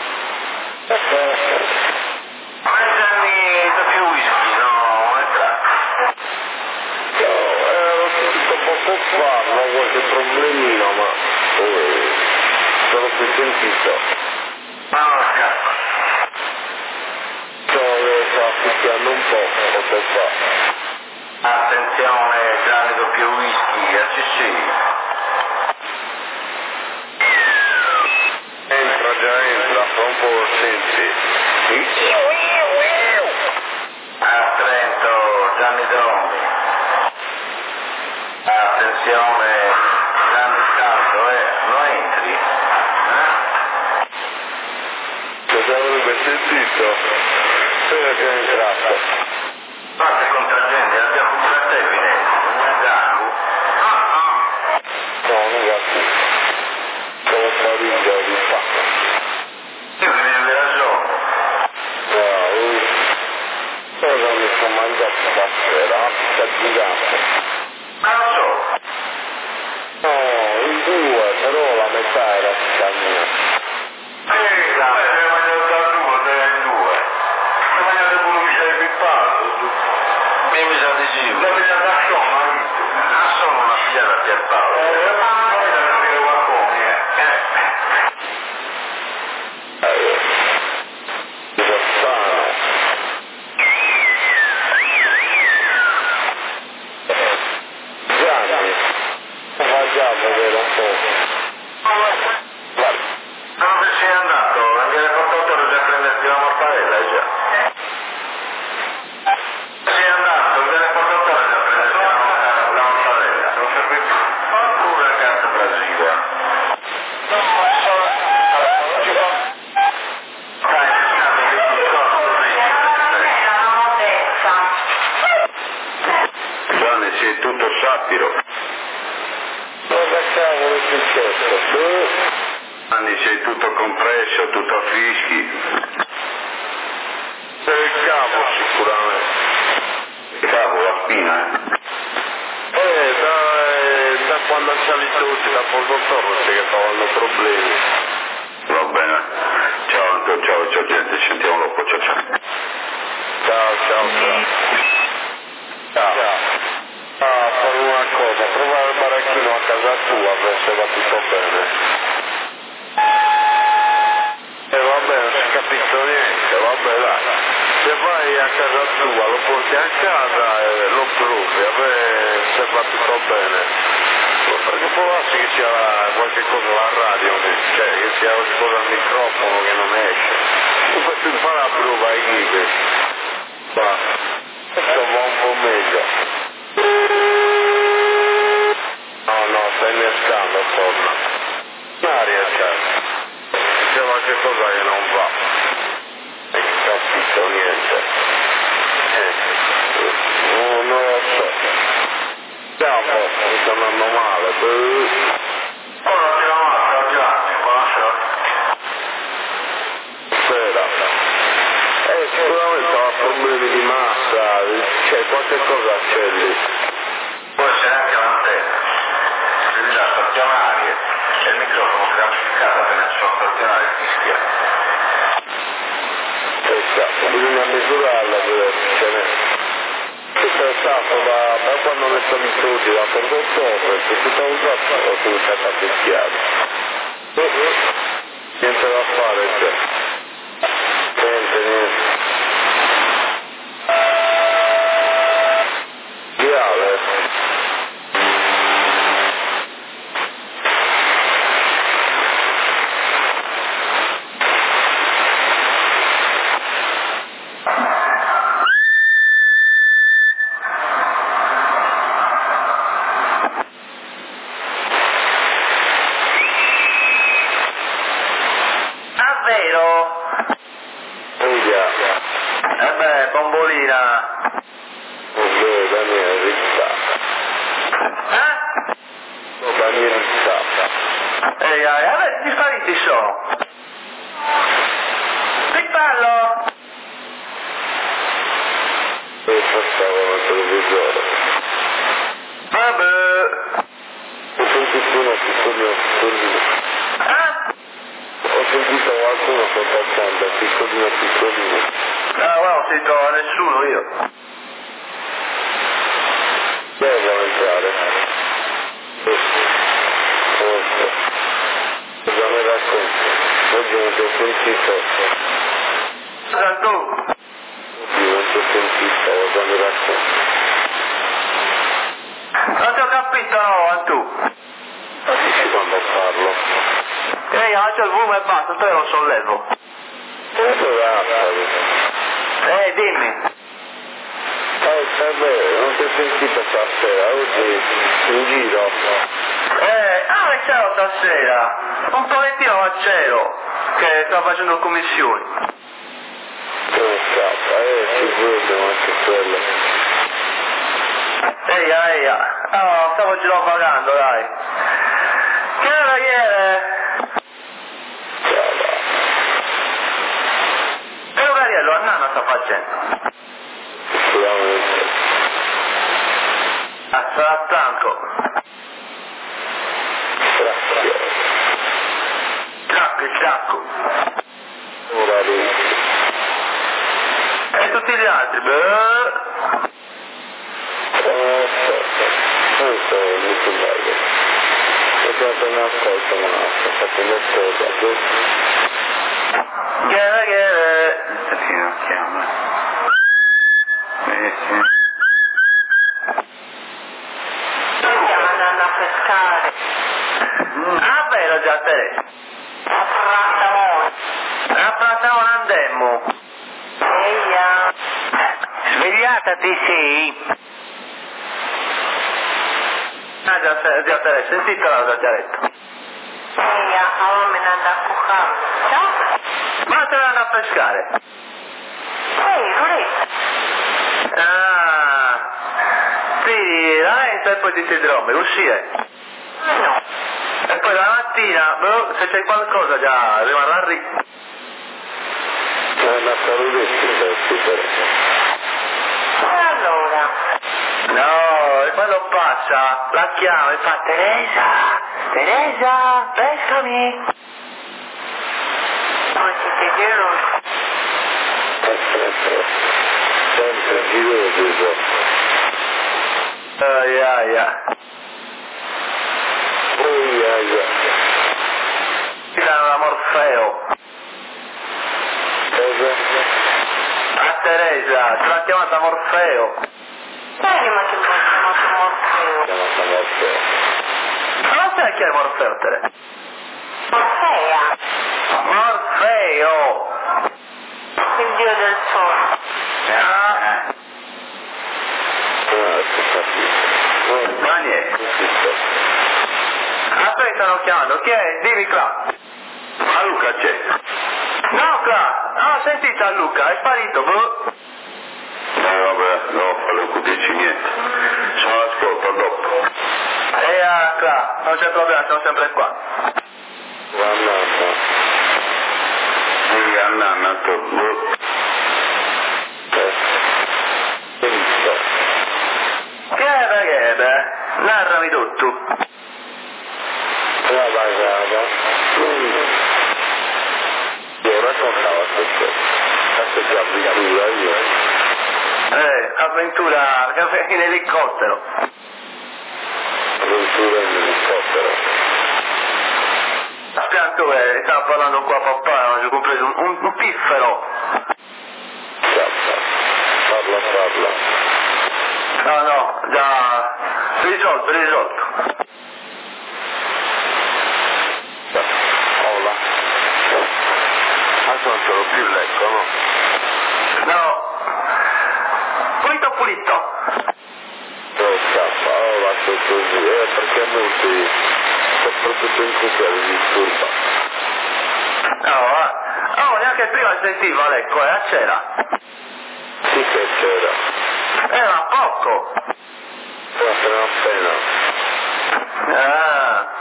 Mangiami da più whisky, no? E tra. No, ero tutto poco fa, no, qualche problemino, ma poi sono più sentito. Ma non scappa. So che sto picchiando un po', poco fa. Attenzione, Gianni doppio whisky, a C C. Entra, già entra, fra un po' lo senti. A Trento, Gianni Domi. Attenzione, Gianni Caldo, eh, non entri? Eh? Cosa avrebbe sentito? Spero che è entrato. Fate contragente, abbiamo pure a te, Pinelli, non è Gago. Ah, ah. No, non capisco. Sono famiglia di fa. Io mi avevi ragione. No, cosa mi sono mangiato stasera? Una pizza gigante. Ma lo so. No, in due, però la metà era tutta mia. Eh, dai, se ne mangiato da due, te in due. Se ne mangiato pure mi sei pippato. Mi mi sa di sì. La figlia da Soma, ah, sono una figlia da Pierpaolo. Eh, ma non è da dire qualcosa, eh. Eh, di Bassano. Gianni, va già a vedere un po'. Guarda. Dove sei andato? Andiamo a portare già a prenderti la mortadella, già. Sei andato, andiamo a portare già a prenderti la mortadella. La mortadella. Non serve più. Oppure la cazzo Brasile. Non posso. Dai, scusate, che ti ricordo Gianni, sei tutto satiro. Cosa cavolo è successo? Gianni, sei tutto compresso, tutto a fischi. Per il cavo sicuramente. Il cavo, la spina, eh? Eh, da, eh, da quando è salito oggi da Pozzottorno c'è che stavano avendo problemi. Va bene. Ciao Antonio, ciao, ciao gente, ci sentiamo dopo, ciao ciao. Ciao, ciao, ciao. Ciao. Ah, fare una cosa, provare il baracchino a casa tua per se va tutto bene. E eh, vabbè, non si è capito niente, vabbè dai. Se vai a casa tua lo porti a casa e lo provi, a me se va tutto bene. Perché può darsi che sia qualche cosa alla radio, cioè che sia qualche cosa al microfono che non esce. Tu fai imparare a provare i ghighi. Va. Questo va un po' meglio. No, no, stai innescando, torna. Aria, cazzo. C'è qualche cosa che non va. Non ho capito niente. Eh, no, non lo so. Siamo, mi sta andando male. Ora ti la mostra, Gianni, buonasera. Sera. Eh, sicuramente ha problemi di massa, c'è qualche cosa c'è lì. Può essere anche solitudine, la perversione, perché tutta un fatto è stata fischiata. E niente da fare, cioè. Niente, niente. Viale. Eh, avventura in elicottero. tu rendi di però. Spianto che stava parlando qua papà, ci ho compreso un, un, un piffero. Scappa, parla, parla. No, no, già risolto, risolto. Hola. Ah, non sono più letto, no? No. Pulito, pulito. Oh, scappa, oh, va così, eh, perché molti soprattutto in cuffia li disturba. No, eh. Oh, neanche prima sentiva l'eco, eh, c'era. Sì che c'era. Era poco. Era appena appena. Ah.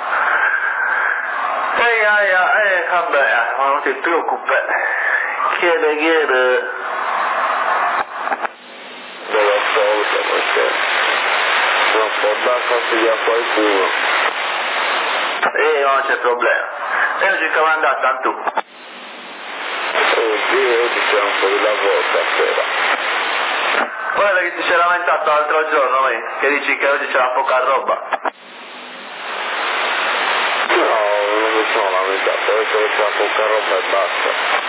Ehi, ehi, eh, vabbè, ma non ti preoccupi. Chiede, chiede. Della solita, perché non può dar fastidio a qualcuno. Eh, non c'è problema. E oggi come è andata tu? Oggi, oggi c'è un po' di lavoro stasera. Guarda che ti sei lamentato l'altro giorno, me, che dici che oggi c'era poca roba. No, non mi sono lamentato, ho detto che c'era poca roba e basta.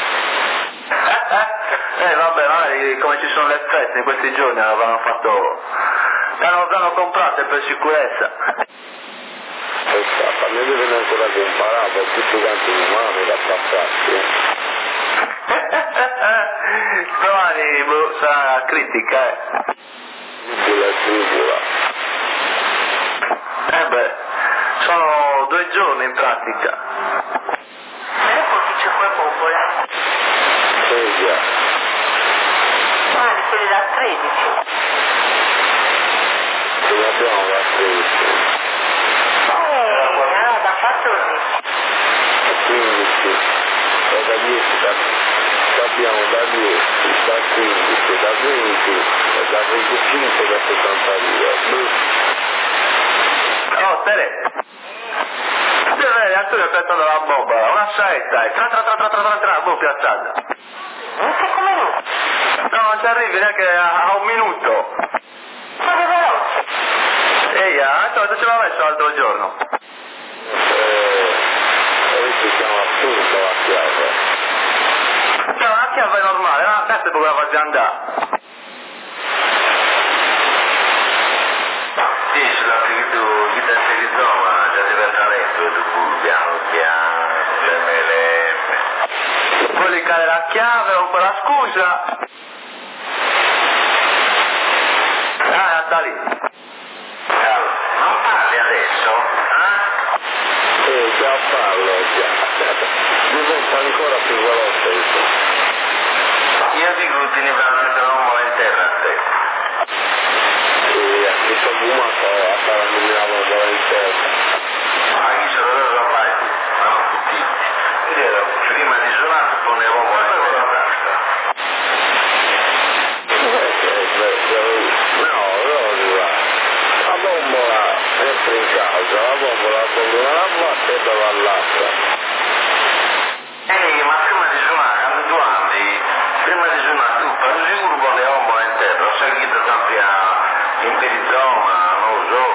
Eh vabbè, magari come ci sono le feste in questi giorni avevano fatto... l'hanno, l'hanno comprate per sicurezza. E scappa, mi deve ancora comparare, tutti quanti umani da passarsi. Domani boh, sarà critica, eh. Tribula e tribula. Eh beh, sono due giorni in pratica. E dopo chi c'è qua popola? Sì, già. Ah, di quelli da tredici. Ce ne abbiamo da tredici. Eh, no, da quattordici. Da quindici. E da dieci, da... abbiamo da dieci, da quindici, da venti e da venticinque, da settantadue. Oh, Tere. Tere, Antonio aspettando la bomba, una saetta, e tra tra tra tra tra tra tra, boh, piazzata. Non so come no. No, non ci arrivi neanche a, a un minuto. Ma che veloce. Ehi, Antonio, ce l'ho messo l'altro giorno. Eh, adesso siamo appunto la chiave. Cioè, una chiave normale, una cazzo dove la faccio andare. Sì, sulla vita di zona già diventa letto, tu piano piano, le mele. Vuoi leccare la chiave o quella scusa? Ah, Natali. Non parli adesso? Eh? Eh, già parlo, già. Diventa ancora più veloce questo. Io dico che ne vanno da un po' in terra a te. E a questo punto a fare un lavoro in terra. Ma chi se lo deve fare? Ma non tutti. Io prima di suonare ponevo un po' in terra. No, no, la bombola entra in casa, la bombola la bombola la batte e dava all'acqua. Ehi, ma prima di suonare, quando tu andi, prima di suonare tu, per sicuro ponevo un po' in terra, sai chi ti sappia in perizoma, non lo so.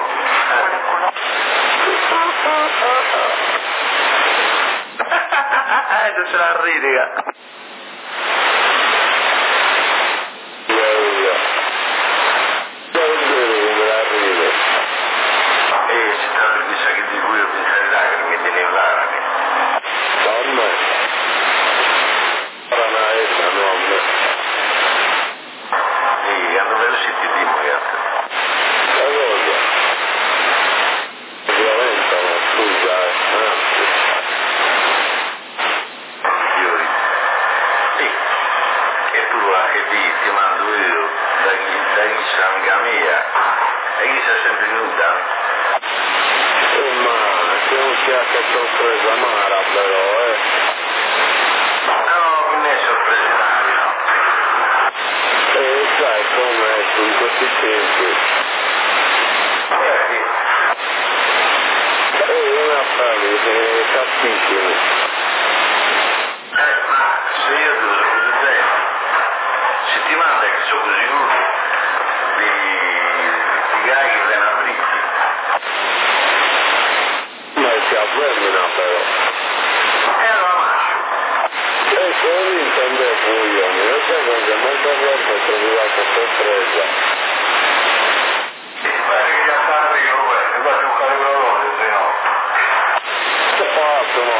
Eh, tu ce la ridi, E si tratta di sa che di cui io pensare che mi teneva l'armi. Donne, ora una essa, nonne. Sì, hanno vero si ti dimo, ragazzi. La cosa? Violentano, scusa, eh, anzi. Fiori. Sì. E tu che di ti mando io da chi, da chi sa amica mia. E chi sta sempre venuta? Eh, ma se non c'è che sorpresa amara però, eh. No, non è sorpresario. E sai come in questi tempi. Eh sì. E una fame, eh, tantissimi. Eh, ma se io devo sapere bene, se ti manda che sono così nudo, di, di gai che vengono fritti.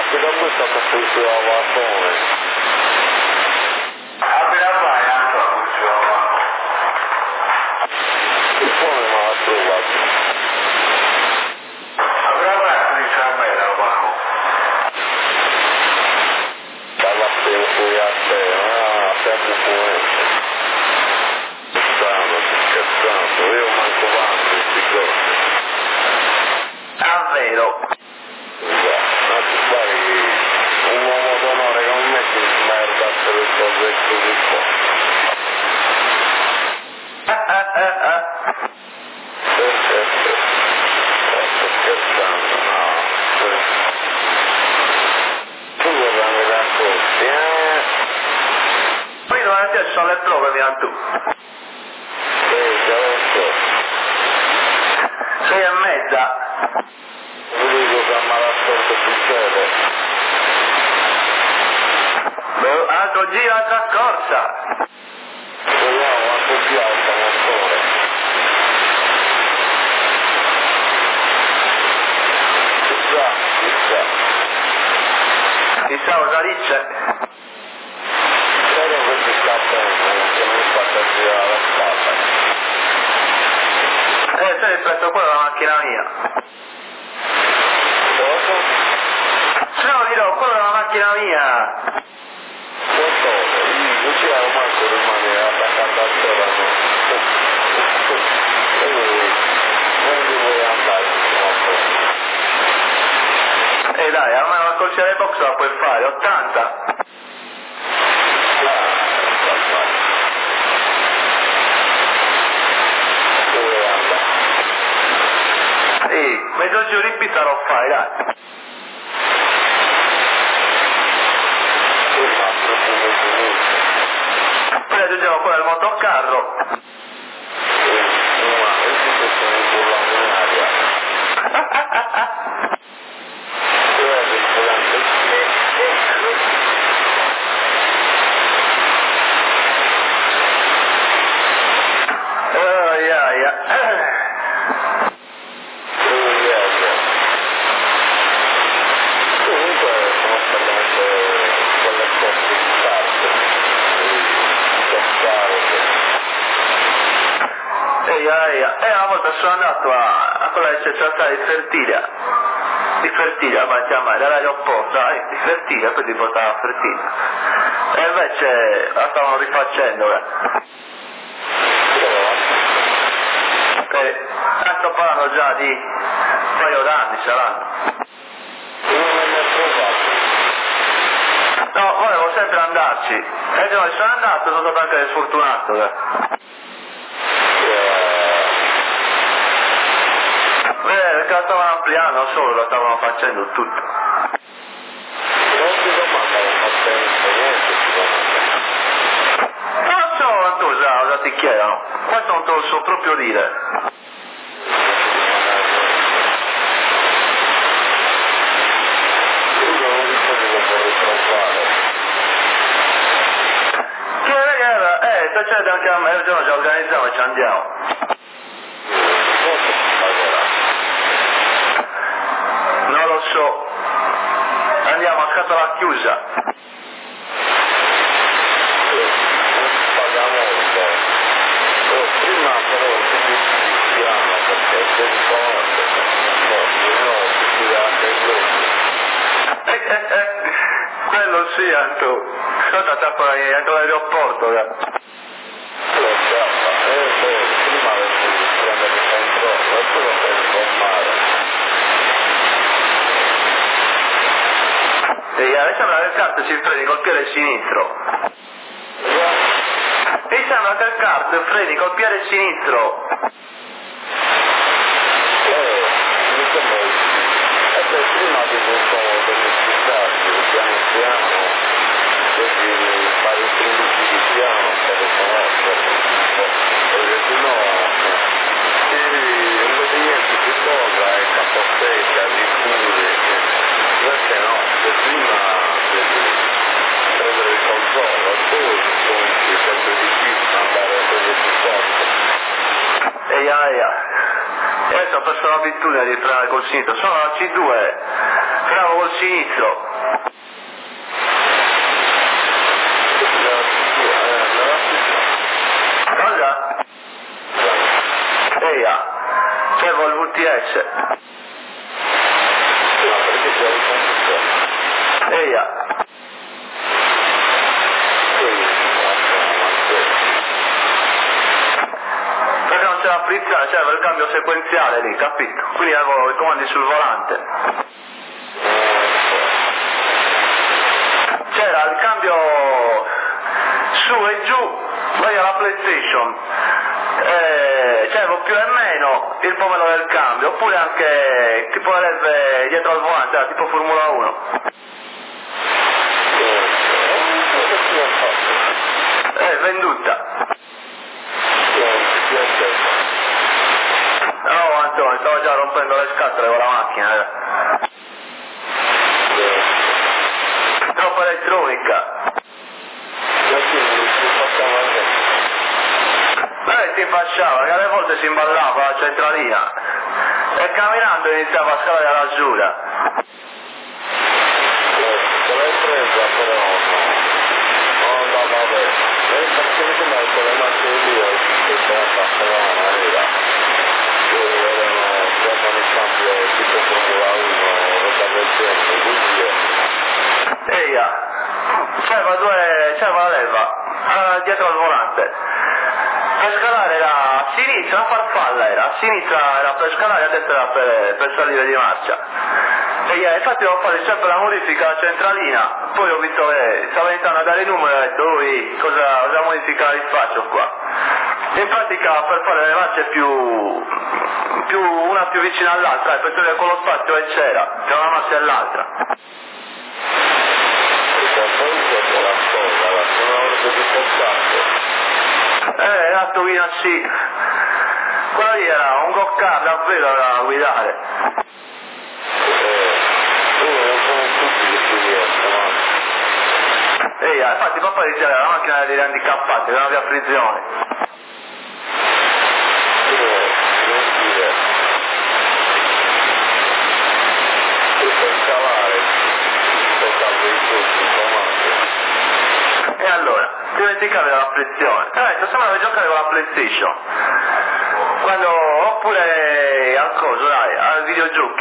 che da questo ha fatto la vacone. Appena fai anche la funzione. Il fone me l'ha trovato. Appena fai dice a me la vacone. Dalla fuori a te, ah, sempre fuori. Scherzando, scherzando, io manco vanto questi cose. Ah, vero. Ma tu sai che un uomo d'onore che non mette in merda per le cose così qua. Ah, ah, ah, ah. Eh, eh, eh. Sto scherzando, no. Tu vorrai mi racconti, eh? Poi davanti a ci sono le prove, mi tu. Sì, già lo so. Sei e mezza. Vi dico che a malapporto succede. Altro giro, altra scorsa. Vediamo quanto più alta motore. Chissà, chissà. Chissà cosa dice. Spero che si sta bene, che non faccia girare la spalla. Eh, sai rispetto a quello la macchina mia. Cosa? Se no dirò, quello è la macchina mia. Qualcosa, io ci ero manco rimane attaccato a terra, no? E voi, non vi vuoi andare, no? E dai, almeno la corsia dei box la puoi fare, ottanta. Sì, mezzo giro di pista lo fai, dai. Poi aggiungiamo quello del motocarro. Oh, yeah, yeah. Comunque sono talmente quelle cose di parte, di toccare. Ehi, ehi, e una volta sono andato a, a quella che c'è stata di Fertilia. Di Fertilia, ma chiamare dall'aeroporto, dai, di Fertilia, poi ti portava a Fertilia. E invece la stavano rifacendo, eh. E sto parlando già di un paio d'anni saranno. Non l'ho mai provato. No, volevo sempre andarci. E no, sono andato, sono stato anche sfortunato, eh. Eh, perché la stavano ampliando, non solo, la stavano facendo tutto. Non ti domanda un pazienza, niente ti domanda. Non so quanto usavo, cosa ti chiedono. Questo non te lo so proprio dire. Io non dico che lo vorrei provare. Che era, eh, se c'è anche a me, il giorno ci organizziamo e ci andiamo. Quanto si pagherà? Non lo so. Andiamo a scatola chiusa. Non si paga molto. Oh, prima però se mi iniziamo perché se mi conosce, no, si dà anche il giorno. Eh, eh, eh, quello sì, Anto. Sono stato anche all'aeroporto, eh. Lo so, eh, beh, prima avevo prendere il controllo e poi lo fai informare. E adesso sembra che il kart si freni col piede sinistro. Mi sembra che il kart freni col piede sinistro. Eh, mi sembra di sì. E poi prima avevo un po' delle cittadine, piano piano, così fare i primi giri piano per conoscere, perché sennò se non vedi niente di cosa è capottetta, di cure, perché no, se prima devi prendere il controllo, poi cominci sempre di più a andare a prendere più forte. Ehi, aia. Adesso ho preso l'abitudine di frenare col sinistro. Sono alla C due, frenavo col sinistro. Cosa? Eia, servo il V T S. Eia. Perché non c'è la frizione, serve il cambio sequenziale lì, capito? Quindi avevo i comandi sul volante. C'era il cambio su e giù, vai alla PlayStation, eh, c'avevo più e meno il pomelo del cambio, oppure anche tipo le leve dietro al volante, era tipo Formula uno. Eh, venduta. No Antonio, stavo già rompendo le scatole con la macchina, eh. Troppa elettronica. Eh, si infasciava, che alle volte si imballava la centralina e camminando iniziava a scalare la giura. Se l'hai presa però non andava bene. Perché mi sembra che le macchine lì che sono passavano a Rera che erano chiamano il cambio tipo Formula uno, roba del genere, quindi Eia, c'era due, c'era la leva eh, dietro al volante. Per scalare era a sinistra, a farfalla era, a sinistra era per scalare, a destra era per, per salire di marcia. E io, infatti ho fatto sempre la modifica alla centralina, poi ho visto che stava iniziando a dare i numeri e ho detto, ui, cosa, cosa modificare faccio qua? In pratica per fare le marce più, più una più vicina all'altra, per vedere quello spazio che c'era, tra una marcia e l'altra. Eh, la attovina sì. Quello lì era un go-kart davvero da guidare. Ehi, infatti papà diceva la macchina degli handicappati, che non aveva frizione. E allora, dimenticare la frizione. Eh, detto, sembra di giocare con la PlayStation. Quando, oppure al coso, dai, ai videogiochi.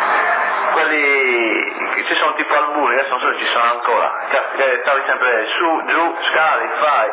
Quelli che ci sono tipo albuni, adesso non so se ci sono ancora. Che stavi sempre su, giù, scali, fai.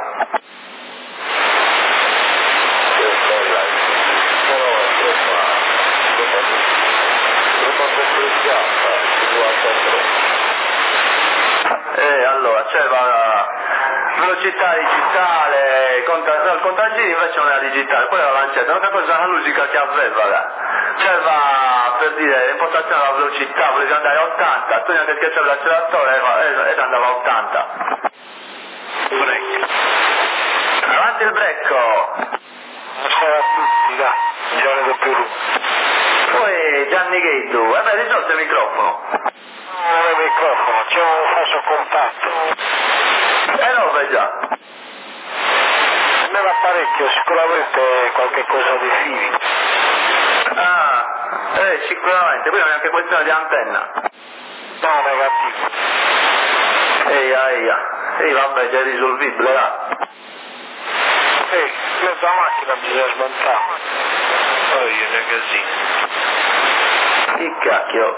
Eh, allora, c'era velocità digitale, conta, no, il contagini invece non era digitale, poi era lanciata, un'altra cosa, la musica che aveva, c'era per dire l'impostazione della velocità, volevi andare a ottanta, tu neanche schiacciavi l'acceleratore ed andava a ottanta. Break. Avanti il brecco. Buonasera a tutti, dai, Gianni del Perù. Poi Gianni Gheidu, eh beh, risolto il microfono. Non è il microfono, c'è un falso contatto. Eh no, beh già. Nell'apparecchio sicuramente qualche cosa di fili. Ah, eh, sicuramente, qui non è neanche questione di antenna. No, negativo. Eia, eia, ehi vabbè, già è risolvibile, là. Ehi, mezza macchina bisogna smontare. Poi io ne così. Che cacchio.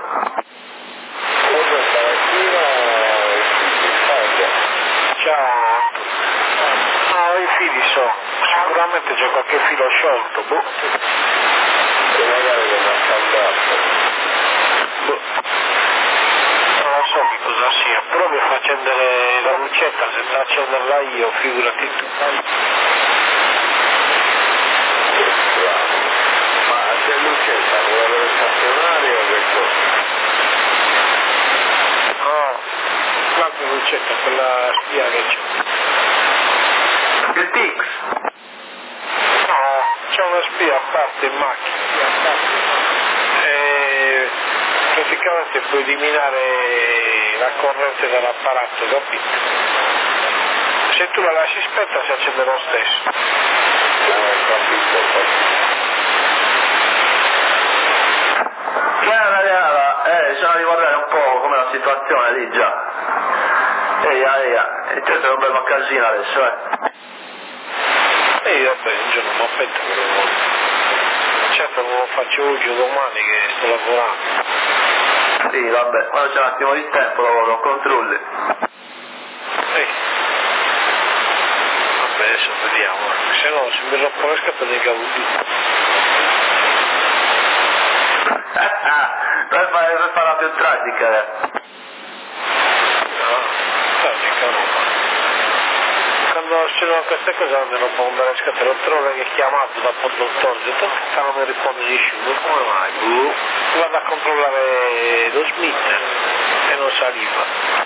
Ciao. No, i fili so. Sicuramente c'è qualche filo sciolto, boh. e magari non ha saldato. Boh. Non lo so che cosa sia, però mi fa accendere la lucetta senza accenderla io, figurati tu. Ma se lucetta vuole avere stazionario o che cosa? No, l'altra lucetta, quella spia che c'è. Il Tix. No, c'è una spia a parte in macchina. E praticamente puoi eliminare la corrente dall'apparato, capito? Se tu la lasci spenta si accende lo stesso. Eh, capito, Chiara, Chiara, eh, bisogna riguardare un po' come la la situazione lì già. Eia, eia, e te sei un bel casino adesso, eh. E io vabbè, un giorno mi aspetto che lo voglio. Certo non lo faccio oggi o domani che sto lavorando. Sì, vabbè, quando c'è un attimo di tempo lavoro, controlli. Sì. Vabbè, adesso vediamo, se no se mi rompo le scarpe dei cavoli. Ah, per fare, per fare la più tragica, eh. No, tragica roba. Quando succedono queste cose non mi rompo le scarpe, l'ho trovato che è chiamato da dottore, ho detto che non mi risponde nessuno, come mai? Buh. Vado a controllare lo Smith e non saliva.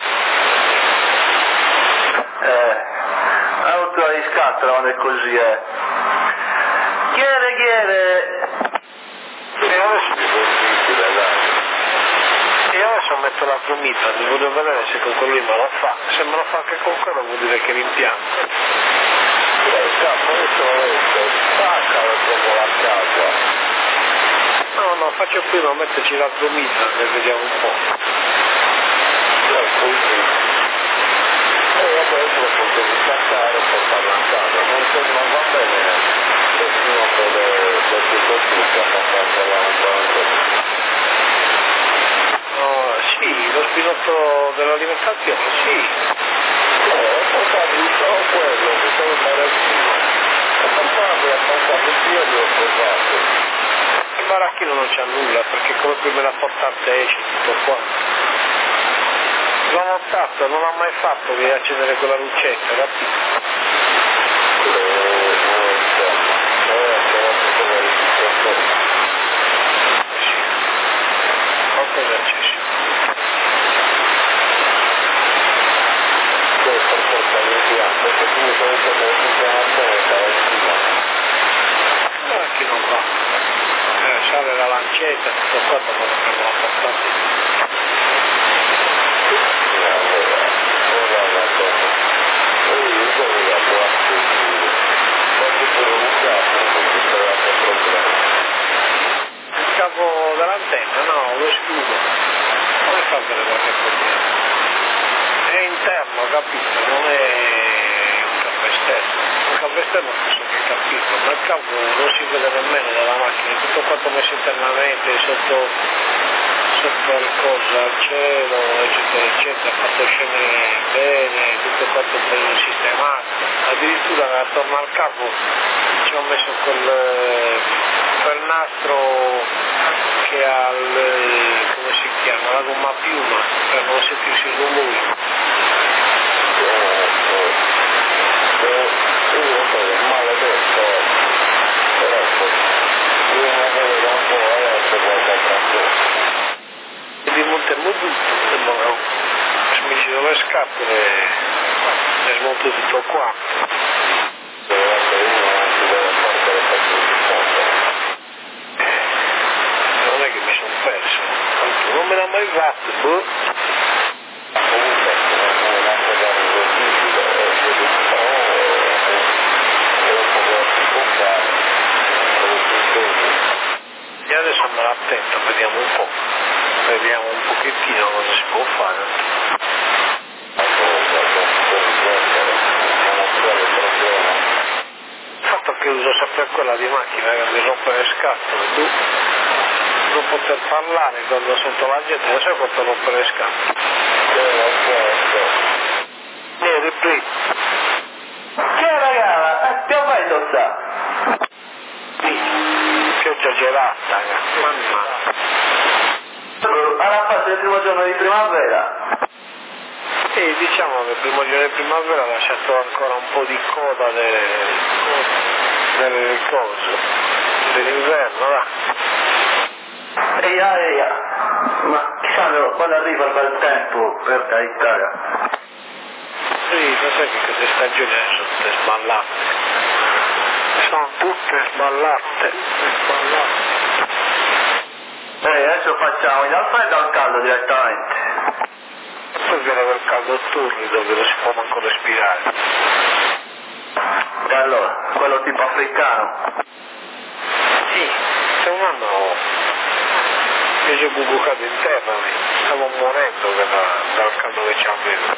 Eh, la rottura di scatola quando è così, eh. Chiede, chiede! E adesso mi difficile, dai. E adesso metto la promita, devo vedere se con quello lì me lo fa. Se me lo fa anche con quello vuol dire che rimpianto. Eh, capo, adesso lo vedo, spacca e trovo la casa. No, no, faccio prima metterci la promita e vediamo un po'. Eh, così. E vabbè, adesso lo posso staccare e portarlo a casa. Non, non va bene, nessuno deve, perché così stiamo facendo la No, sì, lo spinotto dell'alimentazione, sì. No, ho portato solo quello che stavo baracchino. Ho portato e ho portato io e ho provato. Il baracchino non c'ha nulla, perché come prima la portata esce tutto qua. L'ho notato, non ha mai fatto di accendere quella lucetta, capito? Eh, non so. Eh, però come il qualcosa c'è. Poi per portare il piatto, perché tu mi sono detto che funzionazione stava stima. Guarda che non va. Eh, sale la lancetta, tutto qua, dopo non me la portata. Allora, ora la cosa. E io sono la tua cultura. Quando pure un capo, perché sarà un problema. Il capo dell'antenna, no, lo scudo. Come fa a avere qualche problema? È interno, capito? Non è un capo esterno. Un capo esterno posso che capirlo, ma il capo non si vede nemmeno dalla macchina, è tutto quanto messo internamente sotto, sotto il coso al cielo, eccetera, eccetera, fatto scendere bene, tutto quanto ben sistemato. Addirittura attorno al capo ci ho messo quel, quel nastro che ha il, come si chiama, la gomma a piuma per non sentirsi il rumore. Io sono maledetto, però io non avevo un po' adesso qualche altra cosa. E di montarlo tutto, e non mi giro le scatole e smonto tutto qua. Non è che mi sono perso, non me l'ha mai fatto, boh. Comunque non è una cosa difficile, e adesso andrò attento, vediamo un po', vediamo un pochettino cosa si può fare. Il fatto che uso sempre quella di macchina che mi rompe le scatole, tu non poter parlare quando sento la gente, non sai quanto rompe le scatole. Vieni, qui. Che ragazza, eh, che fai tosta? Pioggia gelata, mamma. Alla fase del primo giorno di primavera. Sì, diciamo che il primo giorno di primavera ha lasciato ancora un po' di coda delle, delle cose, dell'inverno, va. Eia, eia. Ma chissà quando arriva il bel tempo, per carità. Sì, lo sai che queste stagioni sono tutte sballate. Sono tutte sballate, sballate. Eh, adesso facciamo dal freddo al caldo direttamente. Poi viene quel caldo turrido che non si può manco respirare. E allora, quello tipo africano? Sì, c'è un anno che fece bubucate in terra, stavo morendo dalla, dal caldo che ci avevo.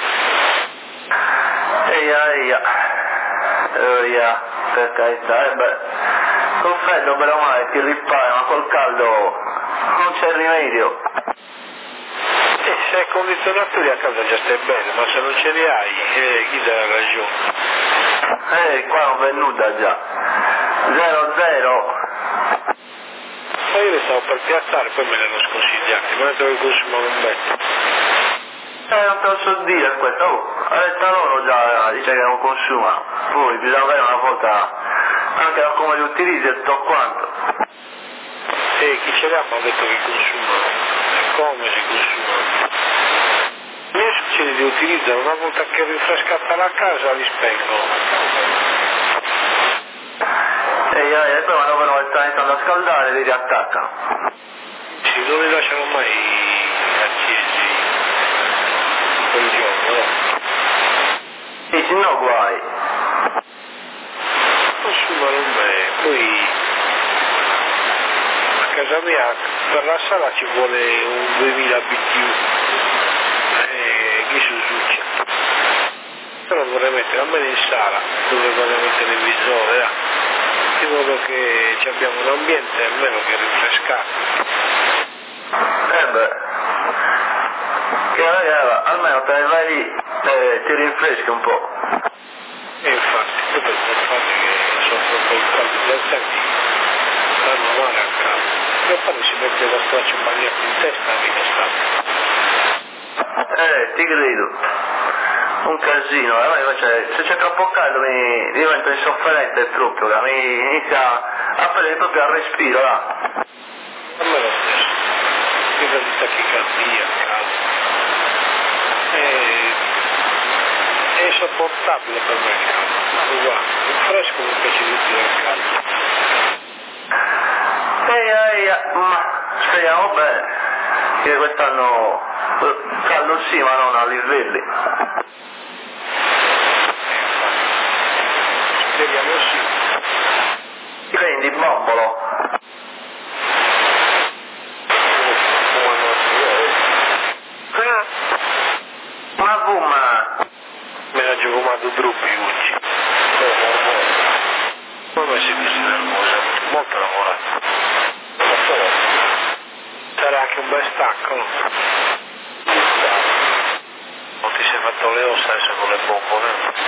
Eia, eia, eia, per carità, eh beh, col freddo però male ti ripara, ma col caldo non c'è rimedio. E se hai condizionatori a casa già stai bene, ma se non ce li hai, eh, chi dà ragione? Eh, qua non v'è nulla già. Zero zero. Ma io le stavo per piazzare, poi me le hanno sconsigliati, ma detto che consumano un bel. Eh, non te lo so dire questo, oh, ha detto loro già, dice che non consuma, poi bisogna avere una volta anche da come li utilizzi e tutto quanto. E chi ce l'ha mi ha detto che consumano, e come si consumano. I miei succede di utilizzare una volta che è rinfrescata la casa li spengono. E eh, poi quando però stanno iniziando a scaldare li riattaccano. Sì, non li lasciano mai accesi quel giorno, no? E se no guai. Consumano bene, poi a casa mia per la sala ci vuole un duemila B T U e chi si succia. Però vorrei mettere almeno in sala dove guardiamo il televisore, là, in modo che ci abbiamo un ambiente almeno che rinfrescato. Eh beh, che allora, almeno te ne vai lì e ti rinfreschi un po'. E infatti, poi per il fatto che soffro un po' il caldo gli altri stanno male a casa. Mio padre si mette lo straccio bagnato in testa anche in estate. Eh, ti credo. Un casino, eh? Invece, se c'è troppo caldo mi divento insofferente il trucco, mi inizia a prendere proprio al respiro, là. A me lo stesso, mi fa di tachicardia a casa. È, è insopportabile per me il caldo, uguale, il fresco mi piace di più del caldo. Eia, eia, ma speriamo bene, che quest'anno caldo sì, ma non a livelli. Speriamo sì. Ti prendi il bombolo? Ah, Ma come? me l'ha già fumato Druppi oggi. Come si dice nervosa? Molto lavorato. Sarà anche un bel stacco. Non ti sei fatto le ossa adesso con le bombole?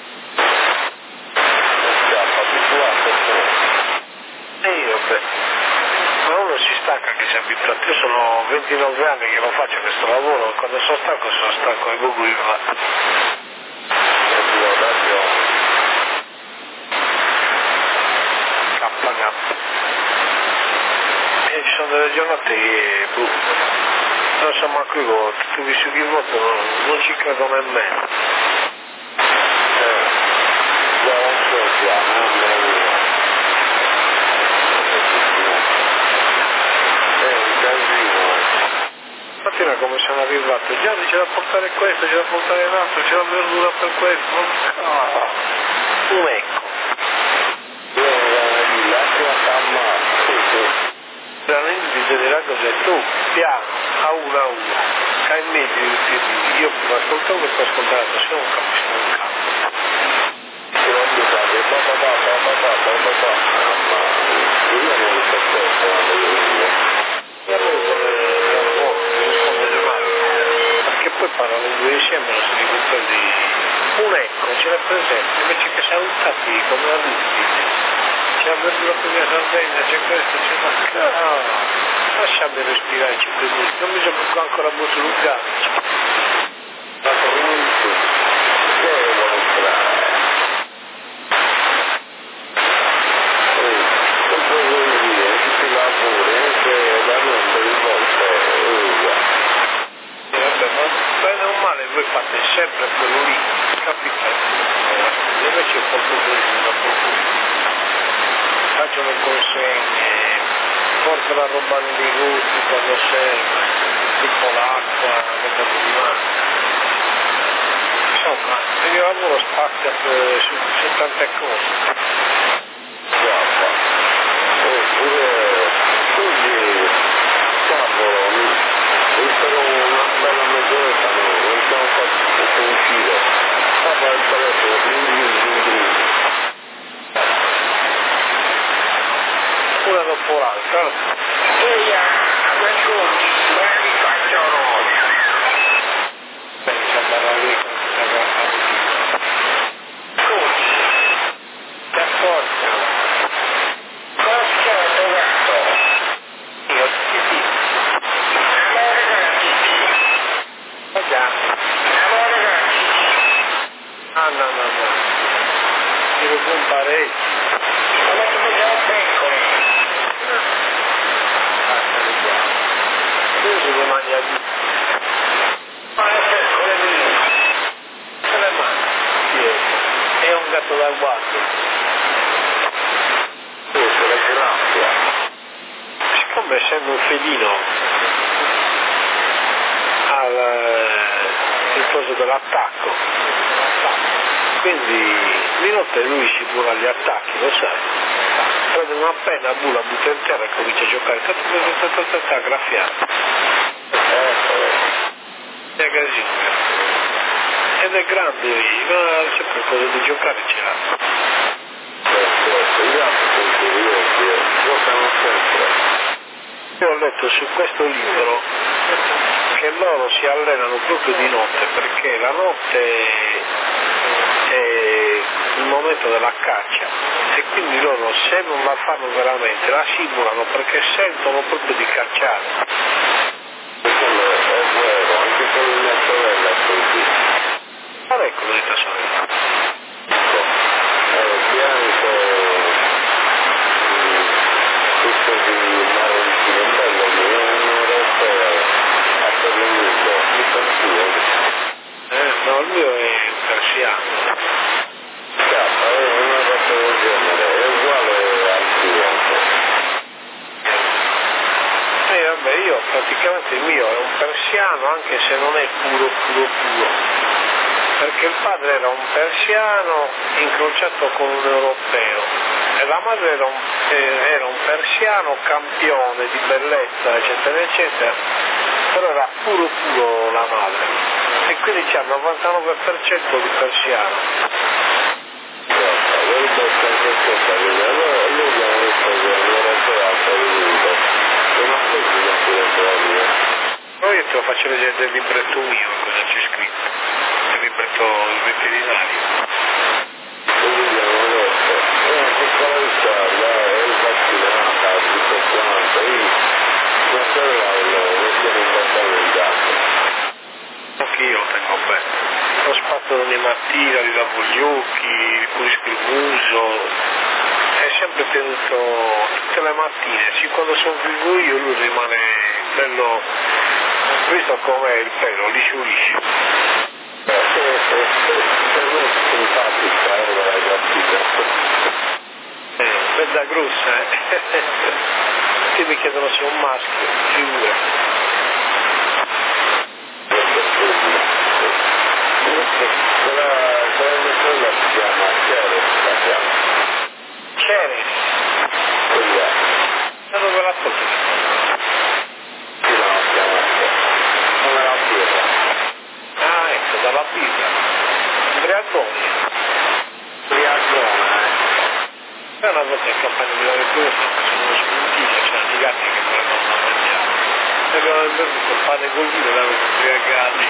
Sì, vabbè. Ma uno si stanca che si abiturato. Io sono ventinove anni che lo faccio questo lavoro, quando sono stanco sono stanco e Google mi va. K K. E ci sono delle giornate che, boh, non so manco io, tutti i vissuti di voto non, non ci credo nemmeno. Eh, già non so, già, non mattina come sono arrivato, già c'è da portare questo, c'è da portare l'altro, c'è la verdura per questo, ah, un ecco. Veramente bisognerà cos'è tu, piano, a una a una, che in medio io lo ascoltavo e sto ascoltando, se non capisco un cazzo. Se non mi fate, ma ma ma ma ma ma ma ma ma ma io non lo so quando io e allora perché poi parlano due insieme non si ricorda di un ecco, ce l'ha presente, invece che siamo stati come adulti, c'è la verdura per mia Sardegna, c'è questo, c'è la ah, lasciami respirare cinque minuti, non mi sono ancora molto lungato. Ma comunque, devo entrare. Oh, come vuoi dire, tutti i lavori, anche da non per il volto, vabbè, ma bene o male voi fate sempre quello lì, capite? Invece io porto così, da poco. Faccio le consegne, porto la roba nei gusti quando serve, tipo l'acqua, roba di mano. Insomma, il mio lavoro spazia per, su, su tante cose. Guarda, oppure, quindi, cavolo, bagna di... Ma è con le mani. È un gatto da guardia. Questa è la grazia. Siccome essendo un felino al il coso dell'attacco, quindi di notte lui si cura gli attacchi, lo sai, prende una penna, bulla, butta in terra e comincia a giocare, a graffiare, è casino, ed è grande lì, ma sempre cosa di giocare ce l'ha. Io ho letto su questo libro che loro si allenano proprio di notte, perché la notte è il momento della caccia e quindi loro, se non la fanno veramente, la simulano perché sentono proprio di cacciare. È vero, anche con mia sorella è così. Parecchio di tua sorella. Ero bianco, tutto di marroncino, bello, non europeo, a per il mondo, mi consiglio. Eh, no, il mio è persiano. Scappa, è una cosa del genere, è uguale al tuo. Eh vabbè, io praticamente il mio è un persiano, anche se non è puro puro puro, perché il padre era un persiano incrociato con un europeo e la madre era un, eh, era un persiano campione di bellezza eccetera eccetera, però era puro puro la madre e quindi c'è il novantanove per cento di persiano. Poi io te lo faccio vedere del libretto mio, cosa c'è scritto, il libretto veterinario. Anche io lo tengo bene. Lo spazzo ogni mattina, gli lavo gli occhi, gli pulisco il muso. È sempre tenuto tutte le mattine, sì, quando sono vivo io lui rimane bello, visto com'è il pelo, liscio liscio. Per me è simpatica, è una ragazzina. Eh, bella grossa, eh. Tutti mi chiedono se è un maschio, figura. Quella mia sorella si chiama Ceres, la chiama. Ceres? Quella. Da dove l'ha tolta? Sì, la chiama come la birra. Ah, ecco, dalla birra. Briagone. Briagona, eh. E una volta in campagna di Lavecchio sono uno spuntino, c'erano i gatti che volevano mangiare. E abbiamo bevuto il pane col vino e l'avevamo ubriacati.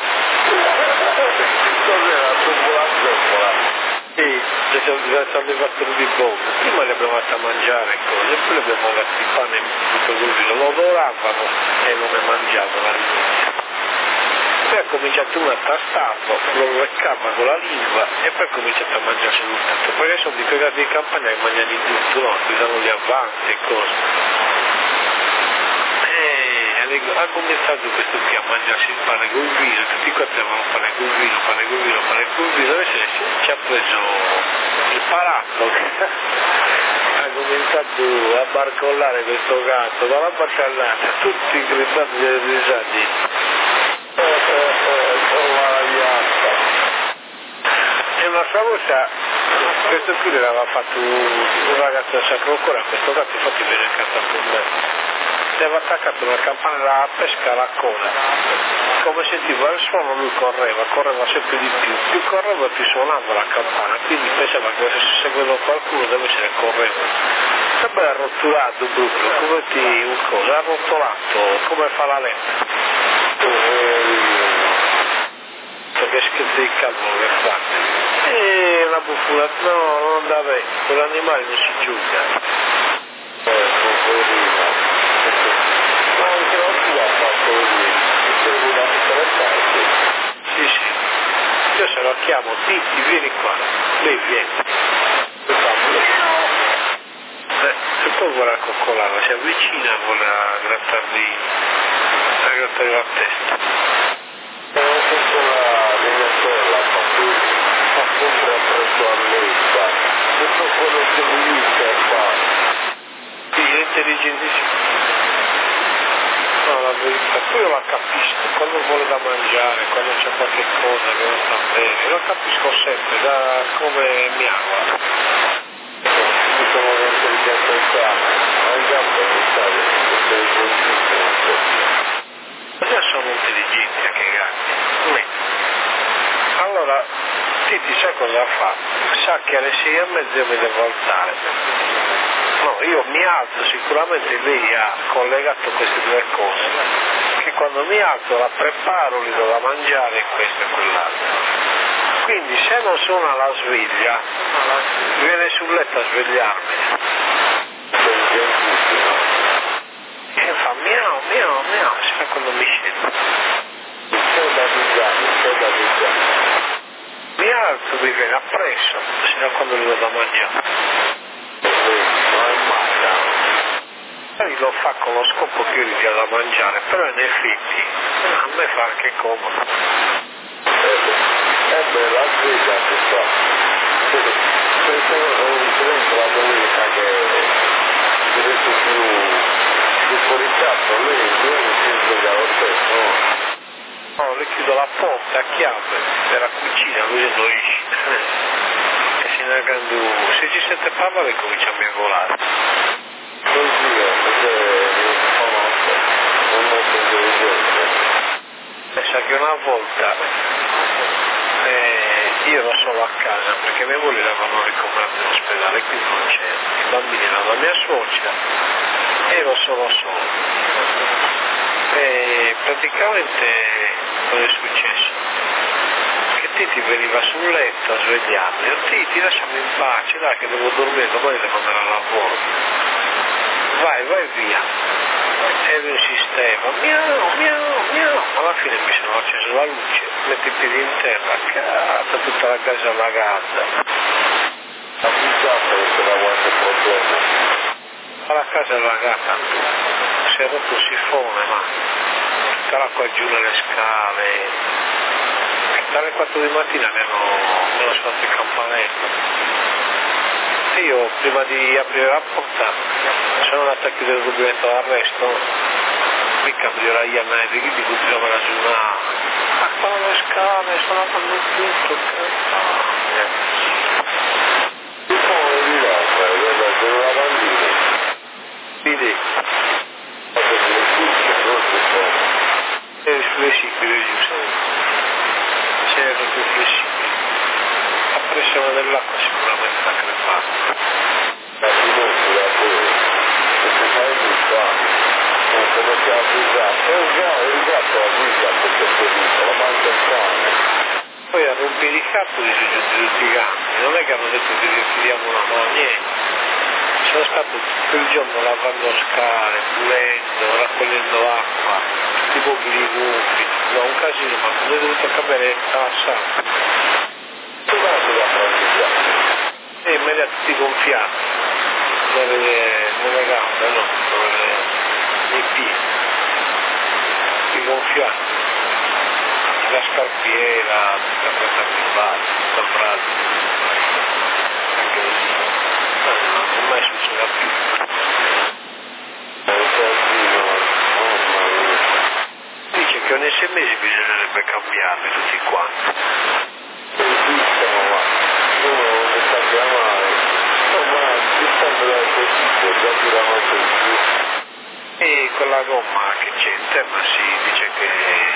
Cos'era? La zoppola? Sì, ci siamo stati fatti di bocca. Prima li abbiamo fatti a mangiare e cose, e poi li abbiamo fatti il pane tutto col vino. Lo odoravano e non ne mangiavano all'inizio. Poi ha cominciato uno a tastarlo, lo leccava con la lingua e poi ha cominciato a mangiare soltanto. Perché sono di quei gatti di campagna che mangiano di tutto, no? Qui danno gli avanti e cose. Ha cominciato questo qui a mangiarsi il pane col vino, tutti quanti avevano pane col vino, pane col vino, pane col vino, invece ci ha preso il paratto, ha cominciato a barcollare questo gatto dalla parte all'altra, tutti gridando delle risate. E un'altra volta questo qui l'aveva fatto un ragazzo del Sacro Cuore, questo gatto infatti viene incantato con me. Aveva attaccato una campana della pesca alla coda, come sentiva il suono lui correva, correva sempre di più, più correva più suonava la campana, quindi pensava che se seguendo qualcuno dove se ne correva. Sempre arrotolato brutto, come ti un cosa, arrotolato, come fa la letta. Perché scherzi il calvo che fa. E una buffula, no, non andava, con l'animale non si gioca. Ma anche la tua ha fatto così, mi segui da tutte le parti. Sì, sì. Io se lo chiamo, Titti, vieni qua. Lei viene. Eh, e poi vuole coccolarla, si avvicina, vuole grattargli, per la testa. Ho fatto la Venezuela, fa sempre appresso a letta, tutto quello che lui dice fa. Sì, è intelligentissimo. No, la verità, poi io la capisco, quando vuole da mangiare, quando c'è qualche cosa che non sta bene, lo capisco sempre, da come mi ama. Mi sono un'intelligenza, anche a me mi sa intelligentissimo. Già sono intelligenti anche i gatti. Beh. Allora, Titi sa cosa fa? Sa che alle sei e mezza io mi devo alzare. No, io mi alzo, sicuramente lei ha collegato queste due cose, che quando mi alzo la preparo, gli do da mangiare questo e quell'altro. Quindi se non suona la sveglia, viene sul letto a svegliarmi. E fa miau, miau, miau, si fa quando mi scendo. C'è da mangiare, c'è da mangiare. Mi alzo, mi viene appresso, sino a quando gli do da mangiare. Poi lo fa con lo scopo che io gli dia da mangiare, però in effetti a me fa anche comodo. Eh beh, la sveglia che fa. Questo è un esempio la domenica che diventa più, più fuori campo, lui lui si sveglia lo stesso. No, le chiudo la porta a chiave della cucina, lui non esce. E se ne grande se ci sente parlare comincia a miagolare. Così è, perché non conosco, non molto intelligente. Pensa che una volta eh, io ero solo a casa perché mia moglie l'avevano ricoverata in ospedale, quindi non c'era. I bambini erano la mia suocera, ero solo solo. E praticamente cosa è successo? Che Titi veniva sul letto a svegliarmi. Io, Titi, lasciami in pace, dai che devo dormire, domani devo andare al lavoro. Vai, vai via. E lui insisteva, miau, miau, miau. Alla fine mi sono acceso la luce, metti i piedi in terra, cazzo, tutta la casa allagata. Ha buttato che c'era qualche problema. La casa allagata, si è rotto il sifone, ma tutta l'acqua giù nelle scale. E dalle quattro di mattina mi hanno suonato il campanello. E io, prima di aprire la porta, sono andato a chiudere il rubinetto d'arresto, mica aprire gli ameti, che ti continuava a ragionare. Ma qua le scale, sto lavando tutto, cazzo. E poi di là, per una bambina. Vedi? Quando mi dice, non si può. È flessibile, Giuseppe. C'è proprio flessibile. La pressione dell'acqua sicuramente l'ha crepata. La finestra poi, perché fai di qua, come si ha avvisato, e già il gatto ha avvisato questo dito, la manca il cane. Poi a rompere i cappoli sono giunti tutti i gatti, non è che hanno detto che ritiriamo una mano, niente. Sono stato tutto il giorno lavando scale, pulendo, raccogliendo acqua, tutti i pochi di gonfi, no, un casino, ma quando è dovuto cambiare la sala. Tu vai sulla pratica. E me li ha tutti gonfiati, nelle, nelle gambe, no, nelle, nei piedi, tutti gonfiati, la scarpiera, tutta questa privata, tutta il braccio, anche così, no, no, non mai succederà più. Dice che ogni sei mesi bisognerebbe cambiarli tutti quanti. Esistono, ma uno non mi sta chiamare, ma dipende dal tuo tipo, già tirano tutti. E quella gomma che c'è interna si dice che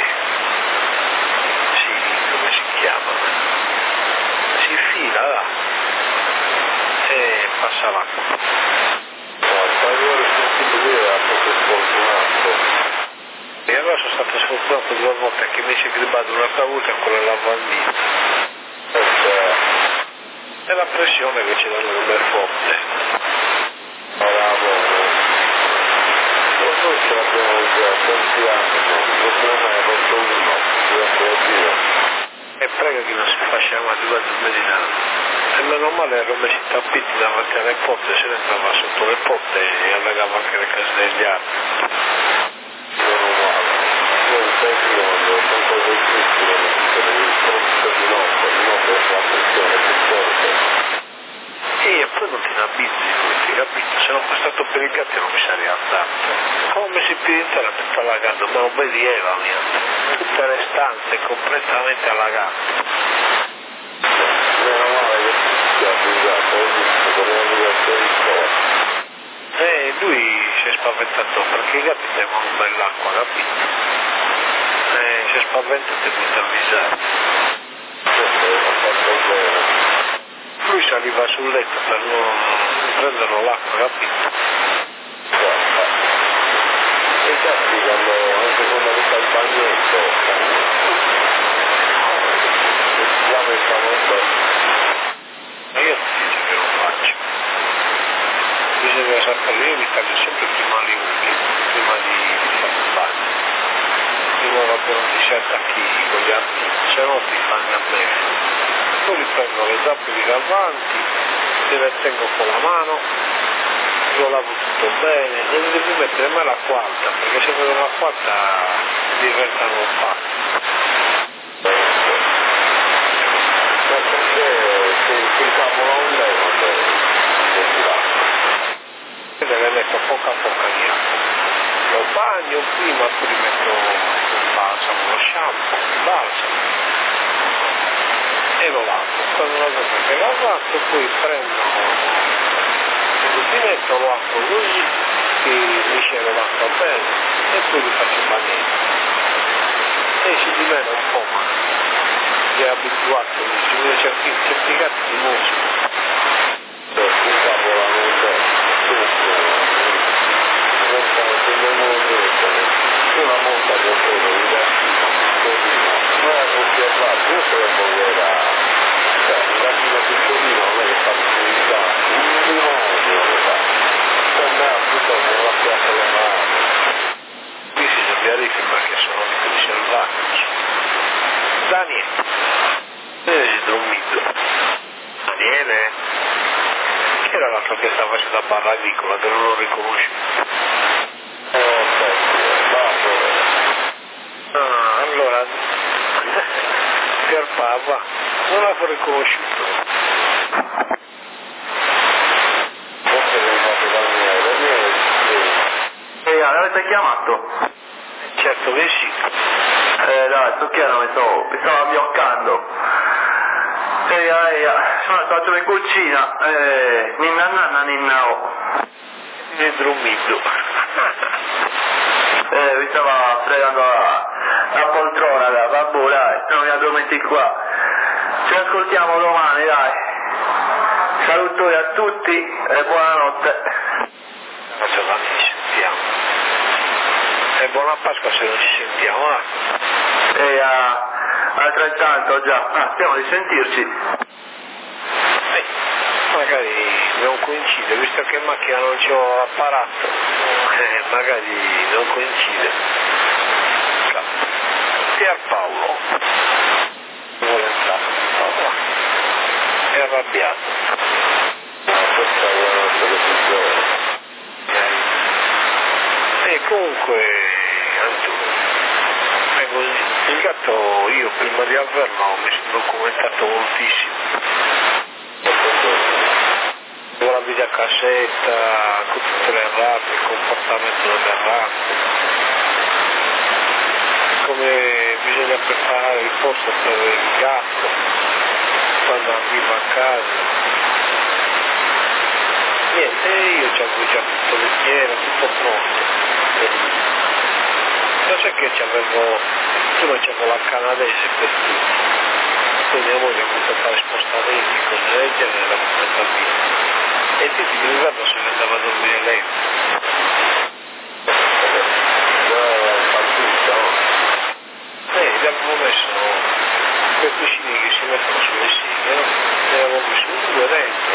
si, come si chiama? Si fila là e passa l'acqua. No, il tagliore sensibile era proprio sfortunato. E allora sono stato sfortunato due volte che mi si è gribato un'altra volta con la lavandina. E la pressione che c'è dalle robe forte. Bravo. Noi ce l'abbiamo già tanti anni, il problema è rotto uno, devo dire. E prega che non si faccia avanti quanto il meditano. E meno male erano messi i tappeti davanti alle porte, se ne entrava sotto le porte e allagava anche le case degli altri. Meno male. si è rialzato. Come si più intera tutto allagato, ma non vedi Eva mia, tutte le stanze completamente allagate. Meno male che si è avvisato, ho visto, volevano divertire il cuore. E lui si è spaventato perché i gatti devono bell'acqua, capito? E si è spaventato e mi ha avvisato. Lui saliva sul letto per non prendere l'acqua, capito? Guarda, i gatti quando anche quando mi fa il bagnetto, si lamentano un po'. Ma io non dico che lo faccio. Bisogna sapere, io mi taglio sempre prima le unghie, prima di fare il bagno. In modo che non ti si attacchi con gli altri, se no ti fanno a me. Poi li prendo le zappe di davanti, le tengo con la mano, lo lavo tutto bene, non devi mettere mai la quarta, perché se vedo la quarta diventano opacchi. Ma perché se il capo non leva, non si va. Le metto poca poca di acqua. Lo bagno prima, poi metto il balsamo, lo shampoo, il balsamo e lo lavo. Quando una volta che l'ho lavato poi prendo il rubinetto, lo apro così, che miscelo l'acqua bene e poi li faccio bagnare. E si dimena un po', ma si è abituato, si vede certi, certi gatti di muscolo. Il capo la non c'è, tutto, non sta facendo molto, una monta che ho preso di gatti, così, non è così errato, io se lo voglio cioè, un gattino piccolino non è che fa pubblicità, un demonio lo fa, per me piuttosto non la piazza le mani. Qui si verifica che sono tutti selvatici. Daniele, vedi dormito. Daniele, che era l'altro che stava facendo la barra agricola che non l'ho riconosciuto? Oh, basso. Ah, allora, Pierpapa, non l'avevo riconosciuto. Forse che hai fatto Daniele, Daniele, sì. Ehi, l'avete chiamato? Certo che sì. Eh dai, sto chiaro, mi stavo, mi stavo abbioccando. Ehi, ehi, sono stato in cucina, eh, ninna nanna ninna oh. È dormito. Eh, mi stava fregando la, la poltrona, dai, vabbè dai, non mi addormenti qua. Ci ascoltiamo domani, dai. Salutoni a tutti e buonanotte. Faccio tanti ci sentiamo. E buona Pasqua se non ci sentiamo, va? E a, altrettanto già, ah, speriamo di sentirci. Eh, magari non coincide, visto che in macchina non c'ho apparato, eh, magari non coincide. Pierpaolo vuole entrare, no, è arrabbiato. No, questa è una nostra decisione. E comunque, Antonio, è così. Il gatto, io prima di averlo mi sono documentato moltissimo. Con la videocassetta, con tutte le ratte, il comportamento delle ratte, come bisogna preparare il posto per il gatto quando arriva a casa. Niente, io ci avevo già tutto lettiere, tutto pronto. Lo sai che c'avevo, prima c'avevo la canadese per tutti, poi mia moglie ha voluto fare spostamenti, cose del genere, l'ha portata via. E tutti l'inverno se ne andava a dormire lei. Eh, gli avevo messo quei cuscini che si mettono sulle seghe, no? Ne avevo messo due dentro.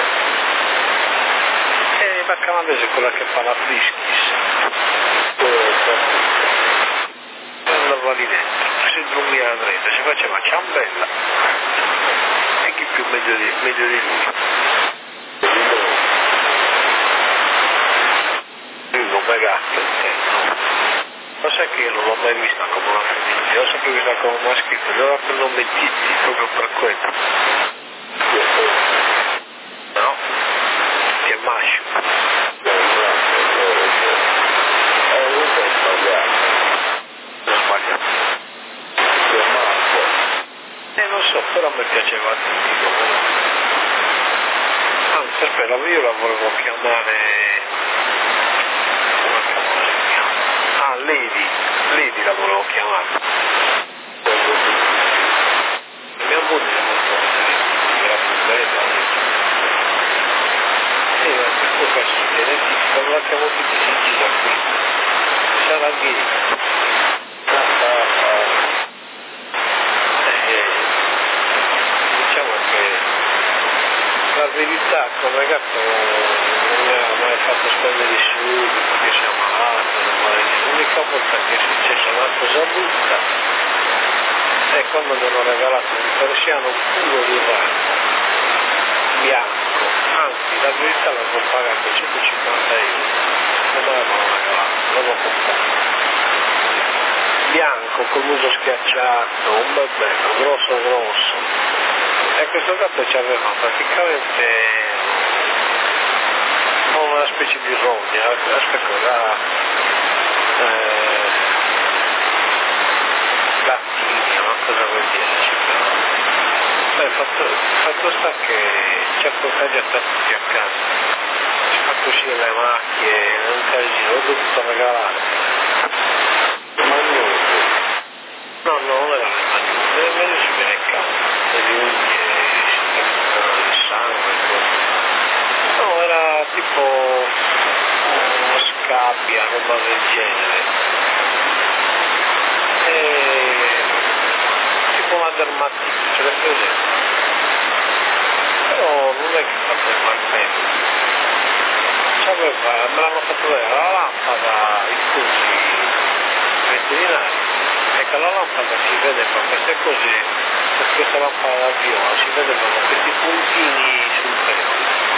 E la canadese è quella che fa la friskis. Andava lì dentro, si dormiva a dritto, si faceva ciambella. E chi più meglio di, meglio di lui. Lui come gatto intendo. Lo sai che io non l'ho mai vista come una femmina, l'ho sempre vista come un maschio, allora per non mentirti, proprio per quello. No? Che è maschio. me piaceva tutti, come no. Anzi, aspetta, io la volevo chiamare... come cavolo si chiama? Ah, Lady, Lady la volevo chiamare. Mia moglie è molto era più bella. E la più facile, quando la chiamo tutti si gira qui. Sarà gay. Diciamo che la verità con il ragazzo non mi ha mai fatto spendere i soldi perché si è ammalato, l'unica volta che è successa una cosa brutta è quando mi hanno regalato un persiano puro di ragno bianco, anzi la verità l'avevo pagato centocinquanta euro, non me l'avevano regalato, l'avevo comprato bianco col muso schiacciato, un bel bello, grosso grosso, e questo gatto ci aveva praticamente una specie di rogna, aspetta, era eh, lattigna, una cosa del genere. Beh, fatto, fatto sta che ci ha contagiato tutti a casa, ci fa uscire le macchie, un casino, l'ho dovuto regalare. Magnoso. No, no, non era le magnose, meglio si viene in casa, le unghie, il sangue, no, era tipo uno scabbia, roba del genere. E... tipo una dermatite, ce l'hai presente? Però non è che fa per maltempo. C'aveva, me l'hanno fatto vedere la lampada, i cosi veterinari, e che la lampada si vede proprio, se così, per questa lampada viola si vedono questi puntini sul pelo.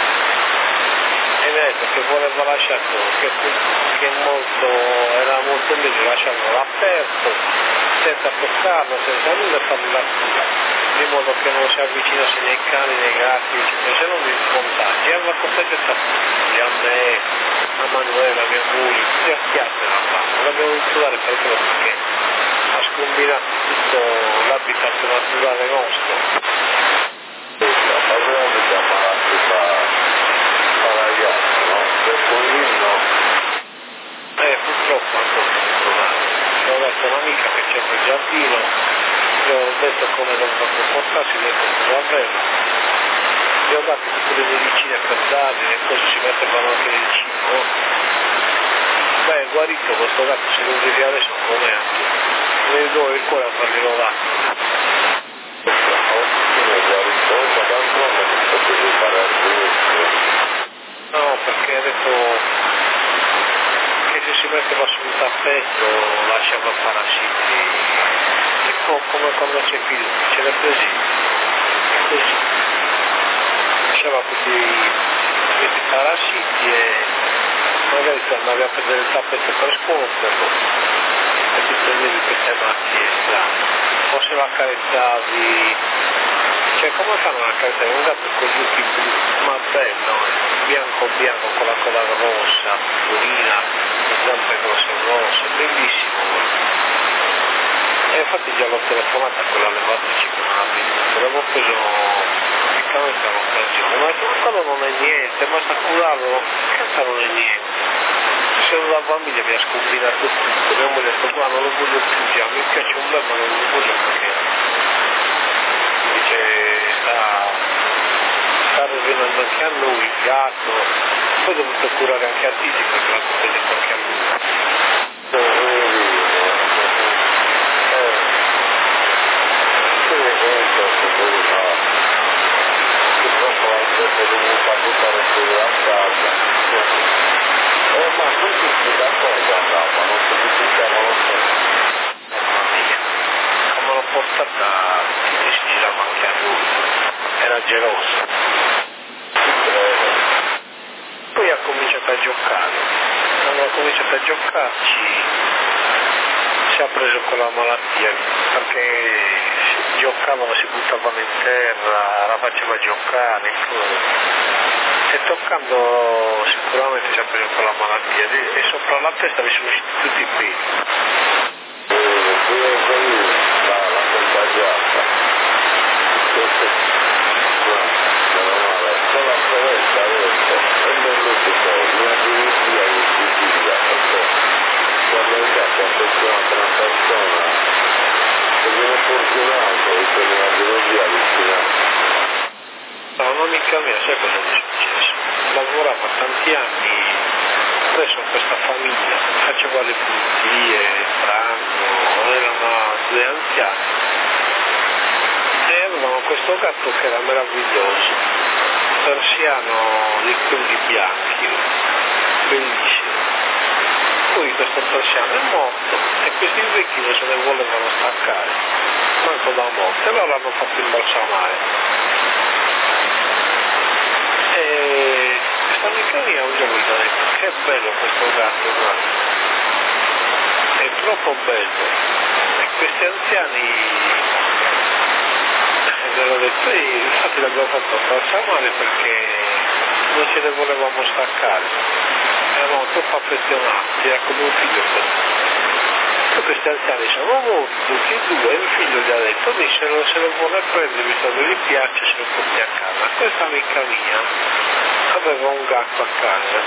E vedo che voleva lasciarlo, che, che molto, era molto meglio lasciarlo aperto, senza toccarlo, senza nulla e farlo la cura, di modo che non si avvicinasse nei cani, nei gatti, eccetera, se non mi contagi, aveva contagiato a tutti, a me, a Manuela, a mia moglie, tutti a schiaffo la fanno, l'abbiamo dovuto dare per quello perché ha scombinato tutto l'habitat naturale nostro. La parola di chiamarsi fa ragazzo, no? Per così no. Eh, purtroppo ancora non ho trovato. Ho detto a un'amica che c'è nel giardino, gli ho detto come doveva comportarsi, gli ho detto che va bene. Gli ho dato tutte le medicine per dargli, le cose si mettevano anche nel cibo. Beh, è guarito questo gatto, se lo vedi adesso com'è anche. Ne do il cuore a farglielo dato. No, perché ha detto che se si metteva sul tappeto lasciava parassiti, è come quando c'è figlio, ce l'hai presi, è così, lasciava questi, questi parassiti e magari tu andavi a prendere il tappeto per sconterlo e ti prendevi queste macchie strane, o se lo accarezzavi, cioè come fanno a accarezzare un gatto con gli occhi blu, ma bello, eh? bianco bianco con la coda rossa, purina, le zampe grosse rosse, bellissimo. E infatti già l'ho telefonata a quella levatrice che non ha venuto, l'avevo preso praticamente all'occasione, ma quello non è niente, basta curarlo, cazzo non è niente. Se la famiglia mi ha scombinato tutto, mia moglie ha detto qua non lo voglio più già, mi piace un bel ma non lo voglio perché dice sta, sta rovinando anche a lui il gatto, poi ho dovuto curare anche a Tisi perché l'ha contagiato anche a lui. Purtroppo è dovuta buttare fuori la casa. Eh, ma non tutti d'accordo andavano, non tutti dicevano Mamma mia, come l'ho portata Tisi si girava anche a lui, era geloso. Poi ha cominciato a giocare, quando ha cominciato a giocarci si è preso quella malattia perché giocavano, si buttavano in terra, la faceva giocare e toccando sicuramente si è preso quella malattia e sopra la testa mi sono usciti tutti i peli. la contagiata. affezionato a una persona che viene fortunato e per una biologia allucinante. No, un'amica mia, sai cosa mi è successo? Lavorava tanti anni presso questa famiglia, faceva le pulizie, il pranzo, erano due anziani e avevano questo gatto che era meraviglioso, persiano di quelli bianchi, bellissimo. Poi questo persiano è morto e questi vecchi non se ne volevano staccare, manco da morte, allora l'hanno fatto imbalsamare. E questa amica mia un giorno gli ha detto: che bello questo gatto, guarda, è troppo bello. E questi anziani mi hanno detto: e infatti l'abbiamo fatto imbalsamare perché non ce ne volevamo staccare, eravamo troppo affezionati, era come un figlio per noi. Poi questi anziani sono morti tutti e due e il figlio gli ha detto: se non se lo vuole prendere, visto che gli piace, se lo porti a casa. Questa amica mia aveva un gatto a casa,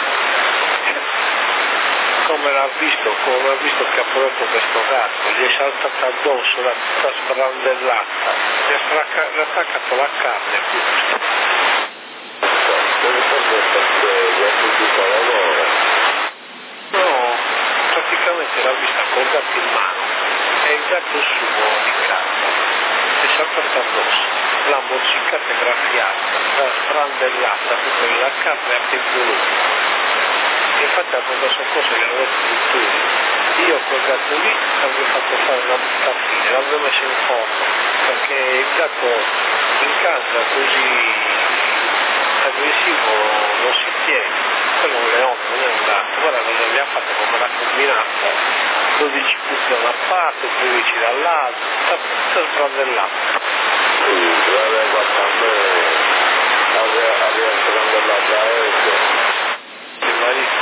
come l'ha visto, come ha visto che ha provato questo gatto, gli è saltata addosso, l'ha tutta sbrandellata, gli ha stracca- gli ha attaccato la carne a questo. No, praticamente l'ha vista col gatto in mano e il gatto suo di casa è saltato addosso, l'ha mozzicata e graffiata, l'ha sprandellata, tutta la carne a più voluto. Infatti hanno da soccorso gli hanno detto tutti, io quel gatto lì avrei fatto fare una brutta fine, l'avrei messo in foto, perché il gatto in casa così aggressivo non si tiene, quello è un leone, non è un gatto, guarda cosa gli ha fatto, come l'ha combinata, dodici punti da una parte, tredici dall'altra, tutta sbrandellata. Sì, l'aveva fatto a me, aveva, aveva sbrandellata a Ege. Il marito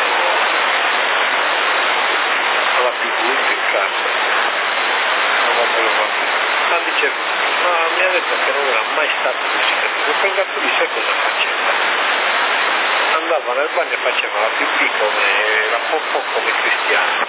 aveva più punti in casa, non va per fatto. Ma dice, ma mi ha detto che non era mai stato così cattivo, quel gatto lì sai cosa faceva? Andava nel bagno e faceva la pipì come la popò come cristiano.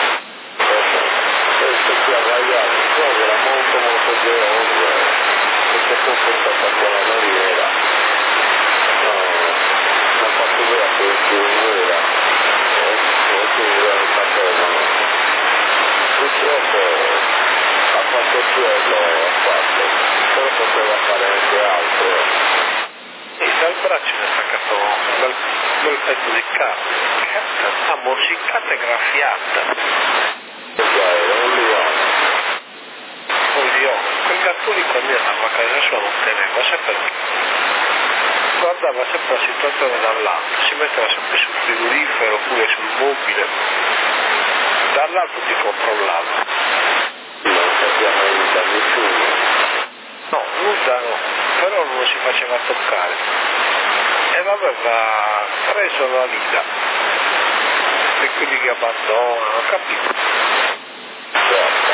Questo qui a Vaiano, proprio era molto molto geloso, e si è comportata con la maniera. No, ha fatto vera per il chiunera, e quindi era un paternano. Purtroppo ha fatto quello, ha fatto, però poteva fare anche altro. E dal braccio mi ha attaccato dal, quel pezzo di carne, ha morsicata e graffiata. Era un leone. Un leone. Quel gatto lì quando io andavo a casa sua non teneva, sai perché? Guardava sempre la situazione dall'alto, si metteva sempre sul frigorifero oppure sul mobile, dall'alto ti controllava. Non sappiamo aiutare nessuno. No, nulla no, però non lo si faceva toccare e l'aveva preso la vita e quelli che abbandonano, capito? Guarda,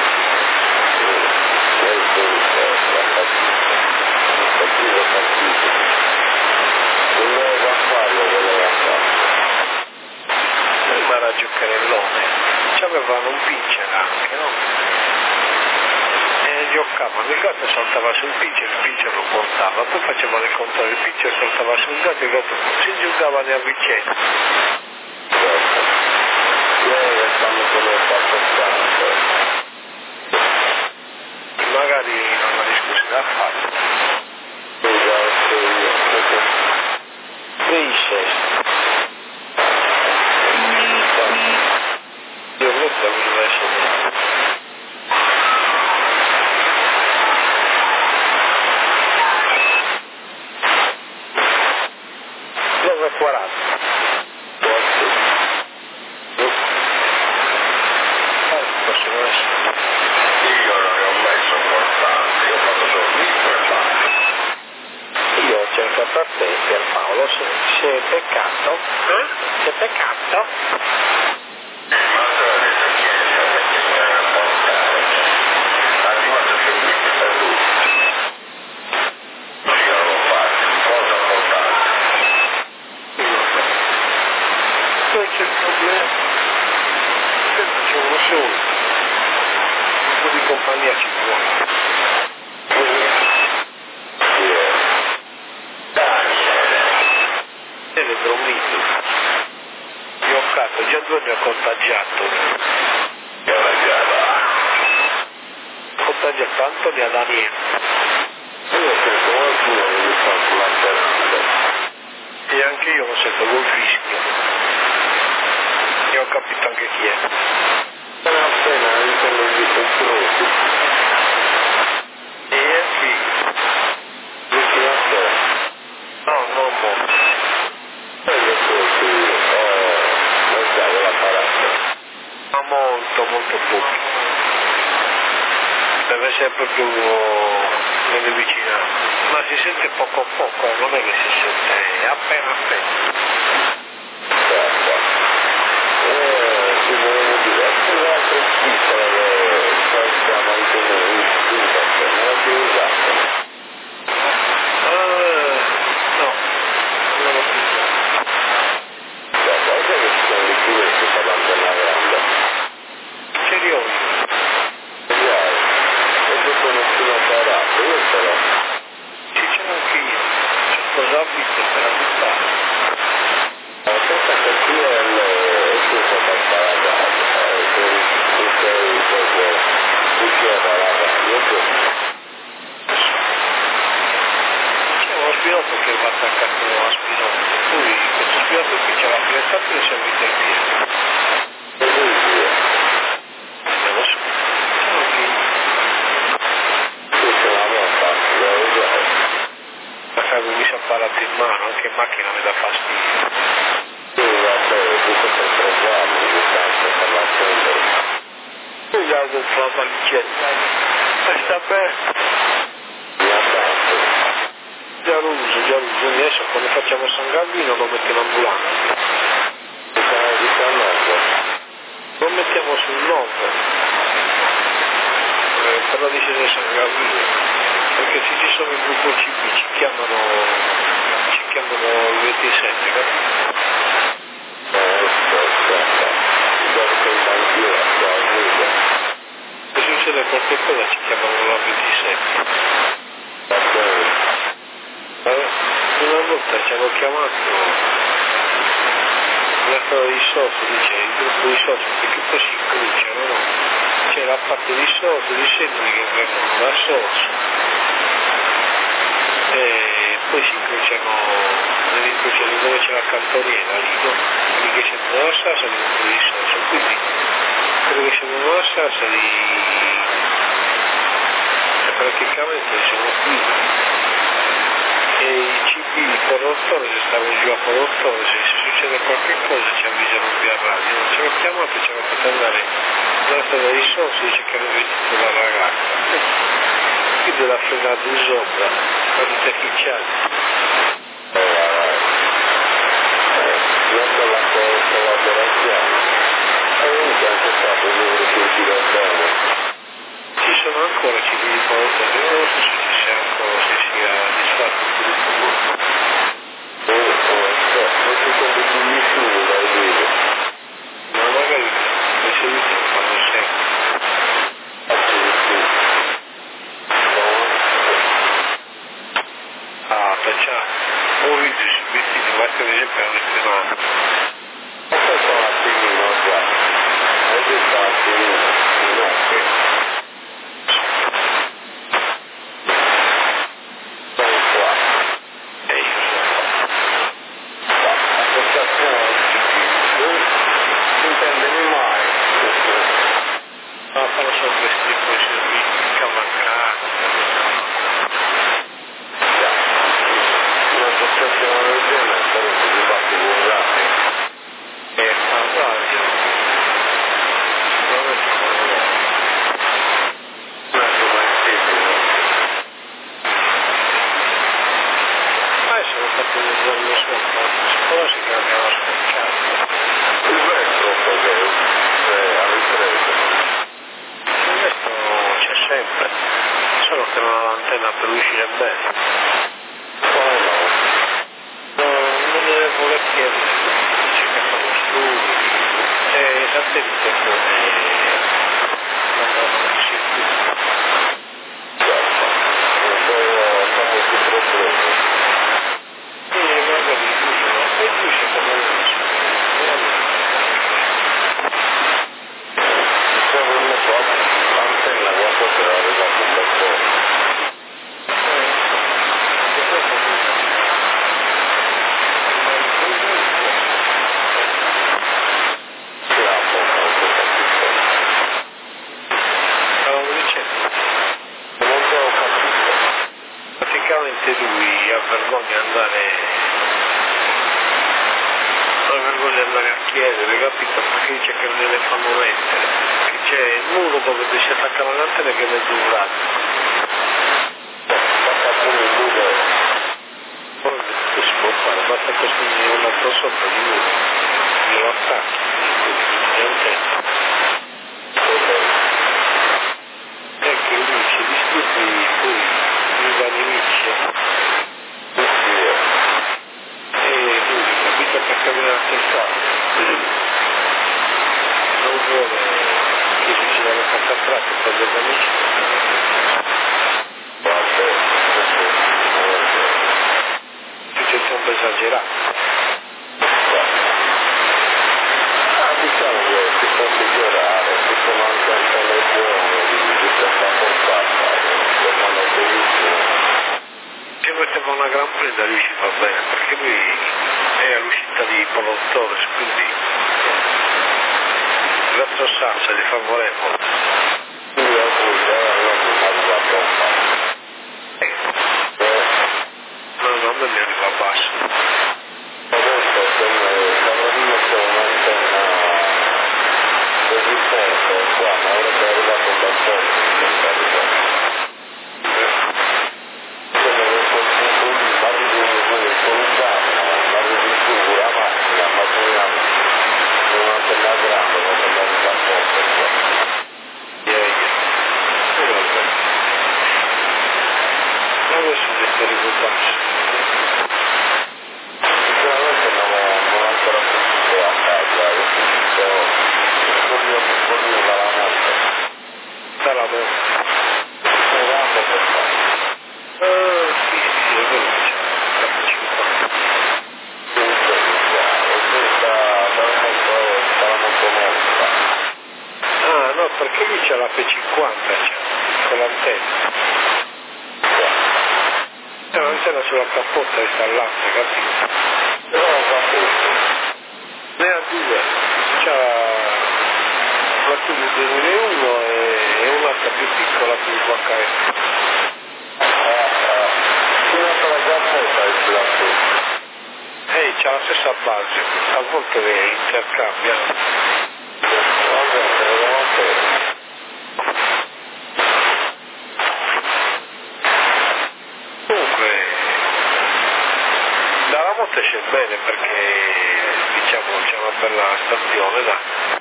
questo ricordo, ha capito, ha capito, voleva farlo, voleva farlo. Prima era giocherellone, c'avevano un pitcher anche, no? E giocavano, il gatto saltava sul pitcher, il pitcher lo portava, poi facevano il contrario, il pitcher saltava sul gatto, il gatto si giocavano a vicenda. Certo. Lei restando come un fatto stanco. Magari non la discussione da fare. Esatto, io. Pesce. Io lo so, mi lascio niente. nove e quaranta. Possono essere. Io non ne ho mai sopportato, io ho fatto solo visto e fatto. Io ho cercato a te, Pierpaolo, se, se è peccato, eh? Se è peccato. Ma te l'ha detto chi è che mi era portato? Arrivato sul mito per lui. Io non l'ho fatto, cosa ho portato? Poi c'è il problema che facevo solo. compagnia ci vuole. Deve dormire. Io ho fatto, già due ne ho contagiato. Ho contagiato Antonio e Daniele. Io sento qualcuno che mi fa sulla serata. E anche io lo sento col fischio. E ho capito anche chi è. Era appena intendo di controlli. E è sì. Vicino a te. No, non molto. E io così ho mangiato l'apparato. Ma molto, molto poco. Deve essere proprio nelle vicinanze. Ma si sente poco a poco, eh, non è che si sente appena appena. Guarda. Eh, si volevo dire, l'altro piccolo che poi stiamo anche noi in studio, non l'ho più usato. Uh, no, non l'ho più usato. La cosa che ci sono di più è che per l'antena grande. Ce li ho io. Vediamo, e dopo nessuno apparato, io però. Ci ce l'ho anche io. C'ho sposato per la buttare. Pensa che qui è il tutto per parlare, tu sei proprio tutti a parlare, io C'è uno spinotto che va attaccato a spinotto. Poi questo spinotto che c'è la finestrata e si avvita in piedi. e lui dire, Non lo so. Ce l'ho anche io. tu sei una volta, lo usato. Ma sai che mi si è apparato in mano, anche in macchina mi dà fastidio. Tu vabbè, tutto per trovarlo, di tanto per la prendere. Io già ho dentro la valigetta. E sta aperto. Mi ha dato, Già lo uso, già lo uso. Adesso quando facciamo San Galvino lo metto in ambulanza. ti sarà diciannove. Lo mettiamo sul nove. Eh, per la discesa di San Galvino. Perché se ci sono il gruppo C P ci chiamano, ci chiamano il ventisette, capito? Eh, aspetta, dopo che il banchiere sta a guida, Se succede qualche cosa ci chiamano la ventisette. va bene, Eh, una volta ci hanno chiamato la cosa di socio, dice il gruppo di socio, perché poi si incrociano, no? C'è la parte di socio, di sentri che vengono da socio. E poi si incrociano nell'incrocio dove c'è la cantoniera lì, no? Quelli che scendono da Sassari e quelli di socio. Quindi quelli che scendono da Sassari praticamente sono qui. E i C P di Porrottore, se stavo giù a Porrottore, se, se succede qualche cosa ci avvisano via radio. Non ci hanno chiamato e ci hanno fatto andare nella strada di socio, dice che hanno visto la ragazza. Quindi l'ha frenato in sopra, la vita ufficiale. eh, guarda la collaborazione, e comunque anche stato un numero che ti va bene. Ci sono ancora civili di Porrottore, non lo so se ci sia ancora, se sia disfatto il gruppo. E non ci sono dei bellissimi da dire. Ma magari le sedute lo fanno sempre. Ah, facciamo. Ho visto sui vestiti, basta per esempio hanno sprimato. E poi sono attivino già, e tu sta attivino, non è che sono qua, E io sono qua, associazione non intendevi mai, qua. Ma fanno solo questi poi servizi, camaccati. già, un'associazione del genere sarebbe di fatti vulnerati. E fa radio. Sicuramente fa radio. Non è come il titolo. Ma sono fatto un giorno sopra, la scuola si cambiava scocciato. Il resto che è a ripresa. Il resto c'è sempre, solo che non ha l'antenna per uscire bene. Poi no. No, non ne vuole chiedere, dice che fanno studi, e satellite come andavano in circuito. l'antenna quando te l'ha arrivato un bel po'. Lui ha vergogna andare ha vergogna andare a chiedere, capito? Perché dice che non gliele fanno mettere, che c'è il muro dove si attacca l'antenne che è mezzo un razzo. Basta pure il muro. Poi che si può fare? Basta costruire un altro sopra di muro, glielo attacchi, è un tempo. E che lui ci disturbi poi i nemici. Perché viene attentato non vuole che ci sia la concentrata per degli amici più c'è un po' esagerato ah diciamo che si può migliorare si può anche le buone di questa portata che vanno benissimo se metteva una gran presa lui ci fa bene perché lui è all'uscita di Polo Torres, quindi l'altro Sassa di favorevole. Quindi è arrivato no, no, non mi arriva a basso. Adesso quando rimetto un'antenna resistente qua, ma ora che è arrivato un bel po', sicuramente non ho ancora sentito a casa, io sentito il mio piccolino dalla morte. Dalla morte. Provato per fare. Ah, sì, sì, è vero che c'è. cinquanta. Dunque, e questa sarà molto morta. Ah, no, perché lì c'è la P cinquanta, c'è, con l'antenna. C'è un'antenna sulla cappotta installata, capito? Però ho capito. Ne ha due, c'ha una Q del duemilauno e un'altra più piccola più H F. Fino a la cappotta è più la Ehi, c'ha la stessa base, a volte le intercambia. Comunque, dalla moto esce bene perché diciamo c'è una bella stazione là.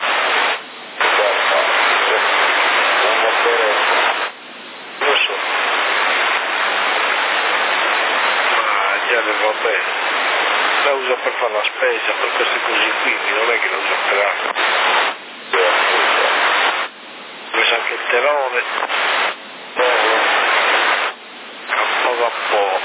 Lo so. Ma già ne va bene. La uso per fare la spesa, per queste cose qui, non è che la uso per altro. Usa anche il telone. A po' a po'.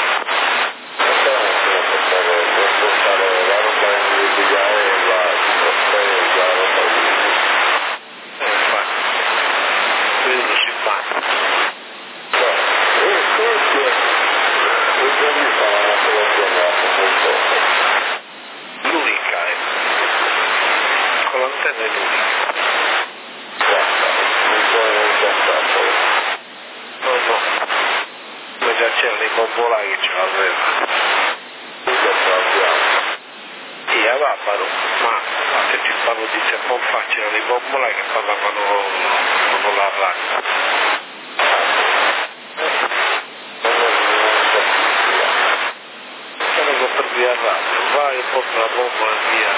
Eh, infatti. Quello si fa. L'unica è. Con l'antenna è l'unica. No, no. Ma già c'erano i bombolai che ce l'avevano. Sì, a Vaparo, ma se ti parlo di tempo fa c'erano i bombolai che parlavano con la radio. Sono per via radio, vai e porta la bombola via.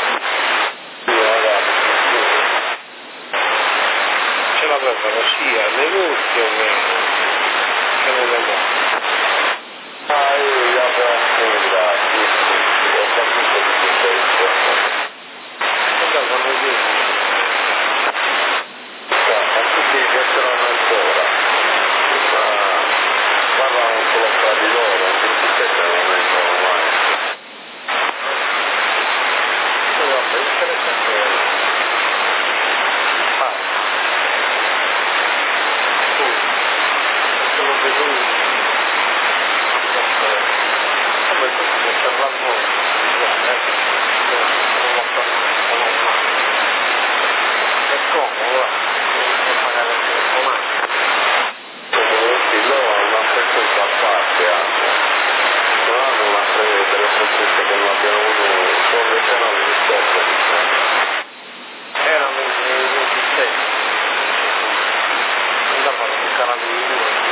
Ce l'avevano sia all'inizio che nelle morte. Ah, io già per la sì, sì, ho capito di che stai dicendo. Andavano via. Ma tutti piacciono ancora, ma parlano solo tra di loro, in bicicletta non vengono mai. Però è interessante. Ah. il canale di